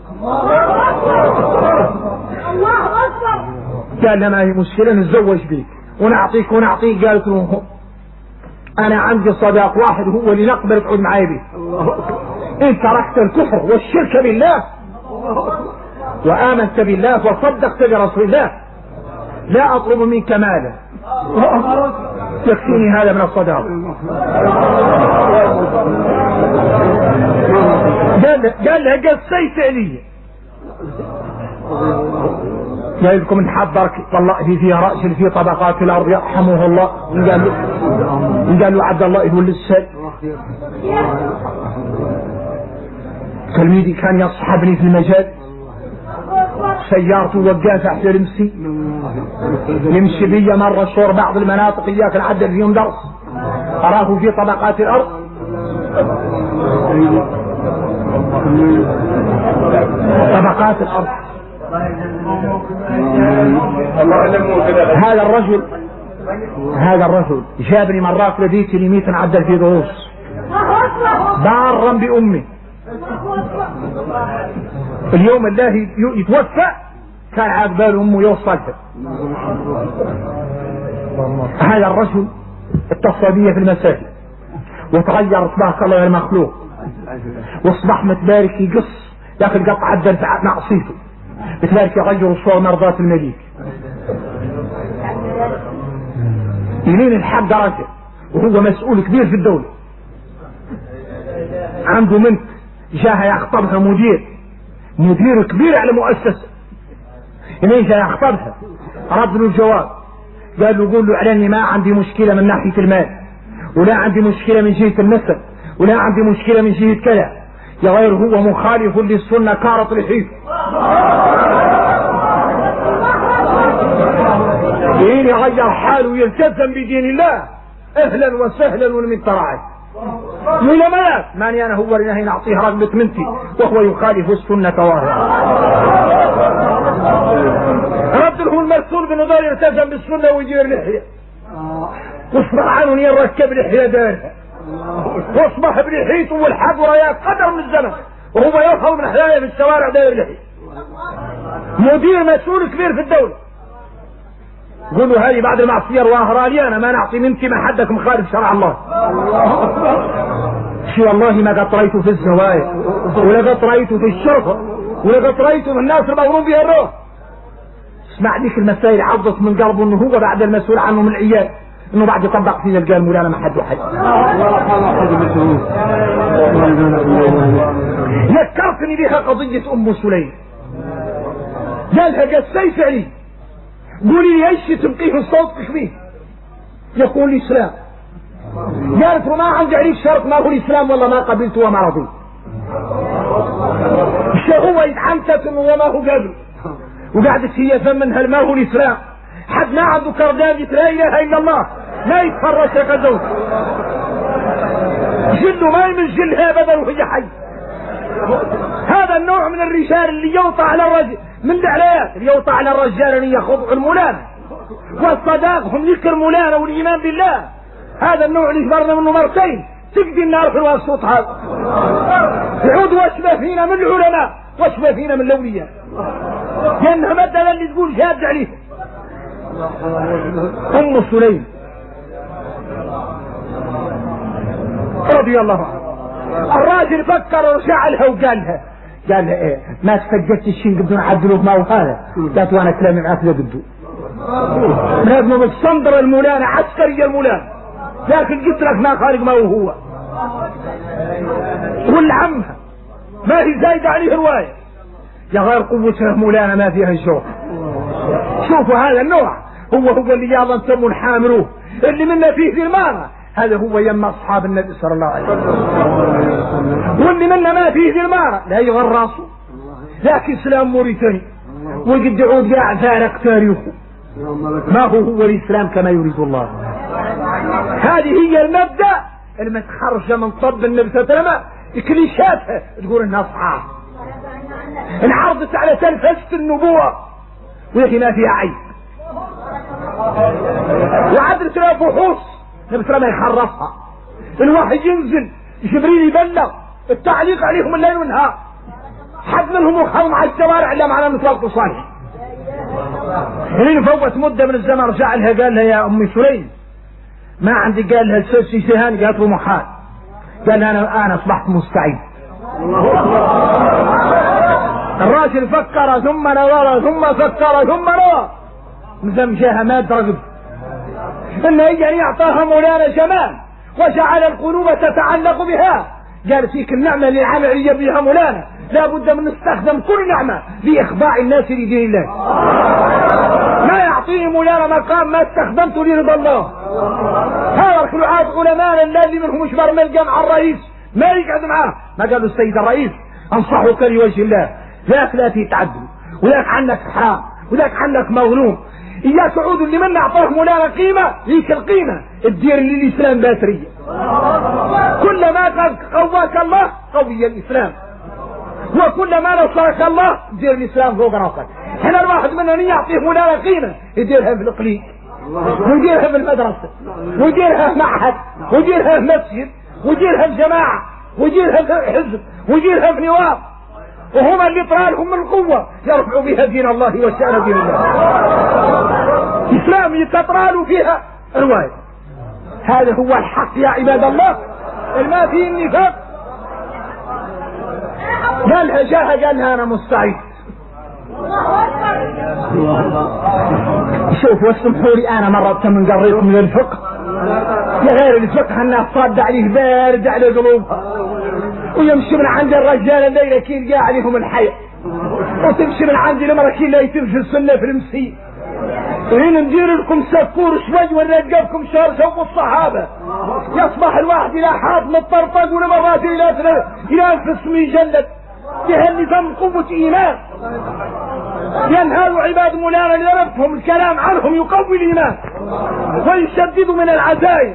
الله اكبر. قال لها ما هي مشكلة نتزوج بيك ونعطيك ونعطيك. قالت له انا عندي صداق واحد هو اللي نقبل تقعد معي به، ان تركت الكفر والشرك بالله وآمنت بالله وصدقت برسول الله لا اطلب منك مالا يكفيني هذا من الصداق. قال لها قصيت علي، قال لكم نحضرك طلع فيها راجل في طبقات الارض يرحمه الله. قال له عبد الله يقول للسيد تلميذي كان يصحبني في المجال، سيارته وقاف تحت رمسي يمشي بي مرة شور بعض المناطق اياك نعدل فيهم درس اراه في طبقات الارض. طبقات الارض. هذا الرجل جابني مرات لبيتي لميت نعدل في دروس بارا بامي. اليوم الله يتوفى كان عقبال امه يوصلها. هذا الرجل اتصل بي في المساجد وتغير اصبح الله المخلوق واصبح متبارك يقص ياخذ قطعه عدل نعصيته متبارك يغير صور مرضات المليك. يلين الحق درجه وهو مسؤول كبير في الدوله، عنده بنت جاها يخطبها مدير كبير على مؤسسة، إنه جاء يخطبها رد له الجواب قال له قول له علاني ما عندي مشكلة من ناحية المال ولا عندي مشكلة من جهة النسب ولا عندي مشكلة من جهة كذا، يا غير هو مخالف للسنة كارط لحيف. دين يغير حاله ويلتزم بدين الله اهلا وسهلا ومن تراعي. ولا مات ماني انا هو اللي نعطيه رغبة منتي وهو يخالف السنة واهرا. رد له المسؤول بنظام يلتزم بالسنة ويدير لحية واصبح عنه يركب لحية دارها واصبح بلحيته والحق وراياه قدر من الزمن وهو يرحل من حياة في الشوارع داير لحية. مدير مسؤول كبير في الدولة قولوا هذه بعد المعصية الواهرة لي انا ما نعطي منتي ما حدك مخالف شرع الله. شي والله ما قد رأيته في الزوايا ولا قد رأيته في الشرطة ولا قد رأيته من الناس المغروم بها الروح. اسمع ديك المسائل عضت من قلبه انه هو بعد المسؤول عنه من العيال انه بعد يطبق فيه القال مولانا ما حد وحد. ذكرتني بها قضية ام سليم قالها قسيت علي قولي لي ايش تبقيه صوتك فيه يقول الاسلام. قالت ما عندي عليك شرط ما هو الاسلام والله ما قبلت وما رضيت. هو يتحمست انه وما هو قبل وقعدت هي ثمنها ما هو الاسلام حد ما عنده كردان لا اله الا الله ما يتفرس يا زوج جله ما يمن جلها ابدا وهي حي. هذا النوع من الرجال اللي يوطى على الرجل من الاعلانات اللي يوطى على الرجال ان يخضع المولان والصداق هم ذكر مولانا والايمان بالله. هذا النوع اللي جبرنا منه مرتين تقضي النار في الوسط هذا يعود واشبه فينا من العلماء واشبه فينا من الاولياء لانها مثلا اللي تقول جاد عليه ام سليم رضي الله عنها. الراجل فكر ورجع لها وقال لها ايه ما تفجرت الشين بدون عدلوه ما هو هذا. قالت وانا كلامي معك لا قدو لازم بالصندر المولانة عسكري المولانة، لكن قلت لك ما خارج ما هو والعمها ما هي زايدة عليه رواية يا غير قوتها مولانا ما فيها الجوع. شوفوا هذا النوع هو اللي يلا انتم حاملوه اللي منا فيه ذي المارة، هذا هو يما اصحاب النبي صلى الله عليه وسلم. واللي منا ما فيه ذي المارة لا يغر راسه، لكن اسلام موريتاني وقد يعود قاعد فارق تاريخه ما هو الاسلام كما يريد الله. هذه هي المبدأ المتخرجة من طب النبي صلى الله عليه وسلم كليشاتها تقول انها صحاح انعرضت على تلفزة النبوة وهي ما فيها عيب وعدلت لها فحوص النبي صلى الله عليه وسلم يحرفها، الوحي ينزل جبريل يبلغ التعليق عليهم الليل والنهار، حد منهم وخرم على الشوارع الا معنا نطلق صالح. هنا فوت مدة من الزمن رجع لها قال لها يا ام سليم ما عندي، قال لها السوسي سهان قالت له محال، قال انا اصبحت مستعد. الراجل فكر ثم نظر ثم فكر ثم نظر مزمجها ما ترغب انه يعني يعطاها مولانا جمال وجعل القلوب تتعلق بها. قال فيك النعمة اللي عمل بها مولانا لا بد من نستخدم كل نعمة لإخضاع الناس لدين الله، ما يعطيه مولانا مقام ما استخدمته لرضا الله. هذا الخلعات علماء الذي منهم اشبر ملقى مع الرئيس ما يقعد معاه، ما قالوا السيد الرئيس انصحك لوجه الله لا تتعدوا ولاك عنك حرام ولاك عنك مظلوم، إياك عود اللي من أعطاه مولانا قيمة ليك القيمة الدير للإسلام باترية. كلما قواك الله قوي الإسلام، وكلما نصرك الله دير الإسلام فوق راسك. هنا الواحد منا يعطيه مولانا قيمة يديرها في الإقليم ويديرها في المدرسة ويديرها في معهد ويديرها في مسجد ويديرها في جماعة ويديرها في حزب ويديرها في نواب، وهم اللي طرالهم من القوة يرفعوا بها دين الله وشأن دين الله. إسلام يتطرالوا فيها رواية. هذا هو الحق يا عباد الله، ما فيه النفاق. قالها جاها قالها أنا مستعد. شوف واسمحوا لي أنا مرة من قريت من الفقه يا غير الفقه الناس صاد عليه بارد على قلوبها ويمشي من عند الرجال الليلة كي يلقى عليهم الحياة وتمشي من عند المرة كي لا يتمشي السنة في المسيح. وهنا ندير لكم سكور شوي ونلقاكم شهر شوف الصحابة يصبح الواحد إلى حاط مطرطق ولمرات إلى أنفس من جلد تهني ذنب قوة إيمان، لأن هذا عباد مولانا لربهم الكلام عنهم يقوي الإيمان ويشدد من العزائم.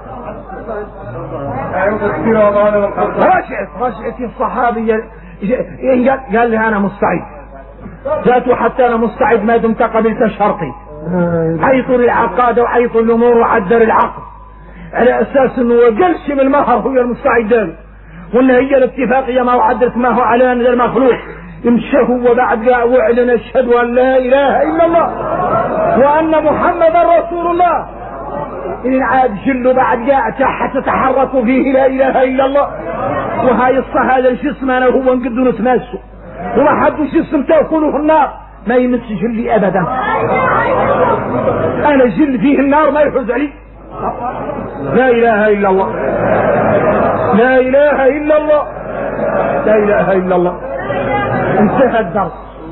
رجعت الصحابية قال لي أنا مستعد، ذاته حتى أنا مستعد ما دمت قبلت شرطي، عيط العقاد وعيط الأمور وعدر العقد على أساس أنه وقلش من المهر هو المستعد وأن هي الاتفاقية ما وعدت ما هو على المخلوق. امشى هو بعد قاع واعلن اشهد ان لا اله الا الله وان محمدا رسول الله. إن عاد جلوا بعد قاع تتحرك فيه لا اله الا الله. وهاي هذا الجسم انا هو نقدر نتماسه وما حد جسم تاكله النار ما يمس جلي ابدا، انا جل فيه النار ما يحوز علي. لا اله الا الله لا اله الا الله لا اله الا الله. انتهى الدرس.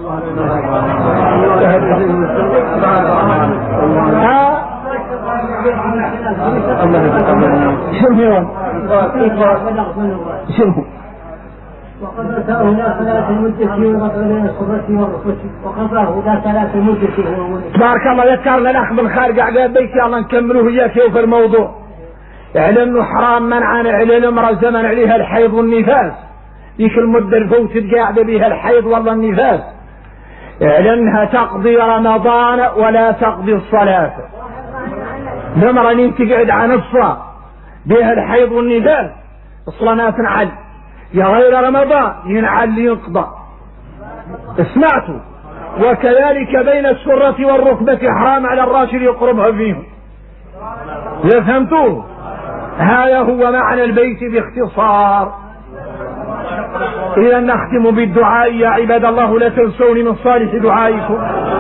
شنو وقد أتاه إلى صلاة المدة وقضى الصلاة والركوع وقضاه إلى صلاة المدة. تبارك الله. ذكرنا الأخ بن خارج على بيت يلا نكمله إياه كيف الموضوع. اعلن حرام منعا اعلن امرأة زمن عليها الحيض والنفاس ذيك المدة الفوت قاعدة بها الحيض والله النفاس، اعلنها تقضي رمضان ولا تقضي الصلاة. المرأة اللي تقعد عن الصلاة بها الحيض والنفاس الصلاة ما تنعل يا غير رمضان ينعل ينقضى. سمعتوا وكذلك بين السرة والركبة حرام على الراشد يقربها فيهم. فهمتوه؟ هذا هو معنى البيت باختصار. إذا نختم بالدعاء يا عباد الله، لا تنسوني من صالح دعائكم.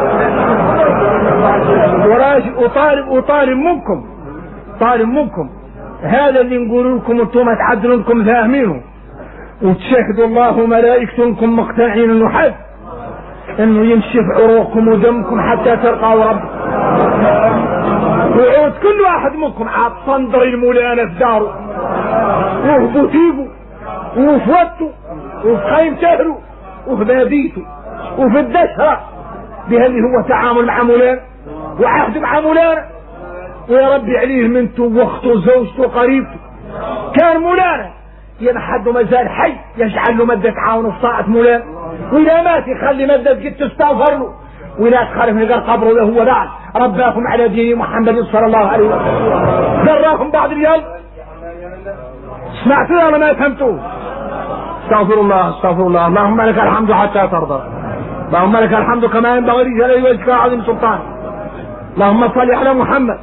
طالب منكم هذا اللي نقول لكم انتم تعدلوا لكم فاهمينه، وتشهدوا الله وملائكتكم مقتنعين انه حد انه ينشف عروقكم ودمكم حتى تلقوا ربكم. ويعود كل واحد منكم عاد صندر المولانا في داره وفي بوتيقه وفي وقته وفي خيم شهره وفي باديته وفي الدشرة بهذه هو تعامل مع مولانا وعهد مع مولانا. ويا ربي عليه منته واخته وزوجته وقريبته. كان مولانا ينحد مازال حي يجعل له مدة عون في طاعة مولانا، وإذا مات يخلي مدة قد تستغفر له، ولا تخالف نقر قبره له هو بعد رباكم على دين محمد صلى الله عليه وسلم. دراكم بعض اليوم. سمعتوا ولا ما فهمتوا؟ استغفر الله. اللهم لك الحمد حتى ترضى. اللهم لك الحمد كما ينبغي لجلال وجهك وعظيم سلطان. اللهم صل على محمد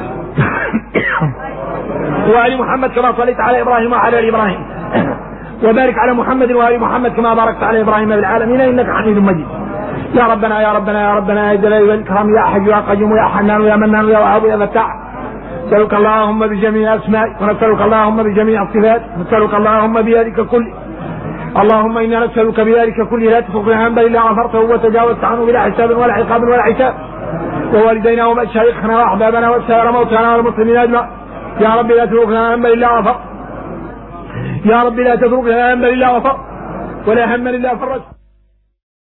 وآل محمد كما صليت على إبراهيم وعلى آل إبراهيم، وبارك على محمد وآل محمد كما باركت على إبراهيم بالعالمين إنك حميد مجيد. يا ربنا يا جلال والإكرام، يا حي يا قيوم يا حنان يا منان يا وهاب يا فتاح، نسألك اللهم بجميع أسمائك ونسألك اللهم بجميع صفاتك، نسألك اللهم بيدك كل، اللهم إنا نسألك بيدك كل لا تفرق ذنبا إلا غفرته وتجاوزت عنه بلا حساب ولا عقاب ولا عتاب، ووالدينا ومشايخنا وأحبابنا وسائر موتانا والمسلمين أجمعين. يا رب لا تترك لنا ذنبا إلا غفرت، يا رب لا تترك لنا ذنبا إلا غفرت ولا هما إلا فرجت.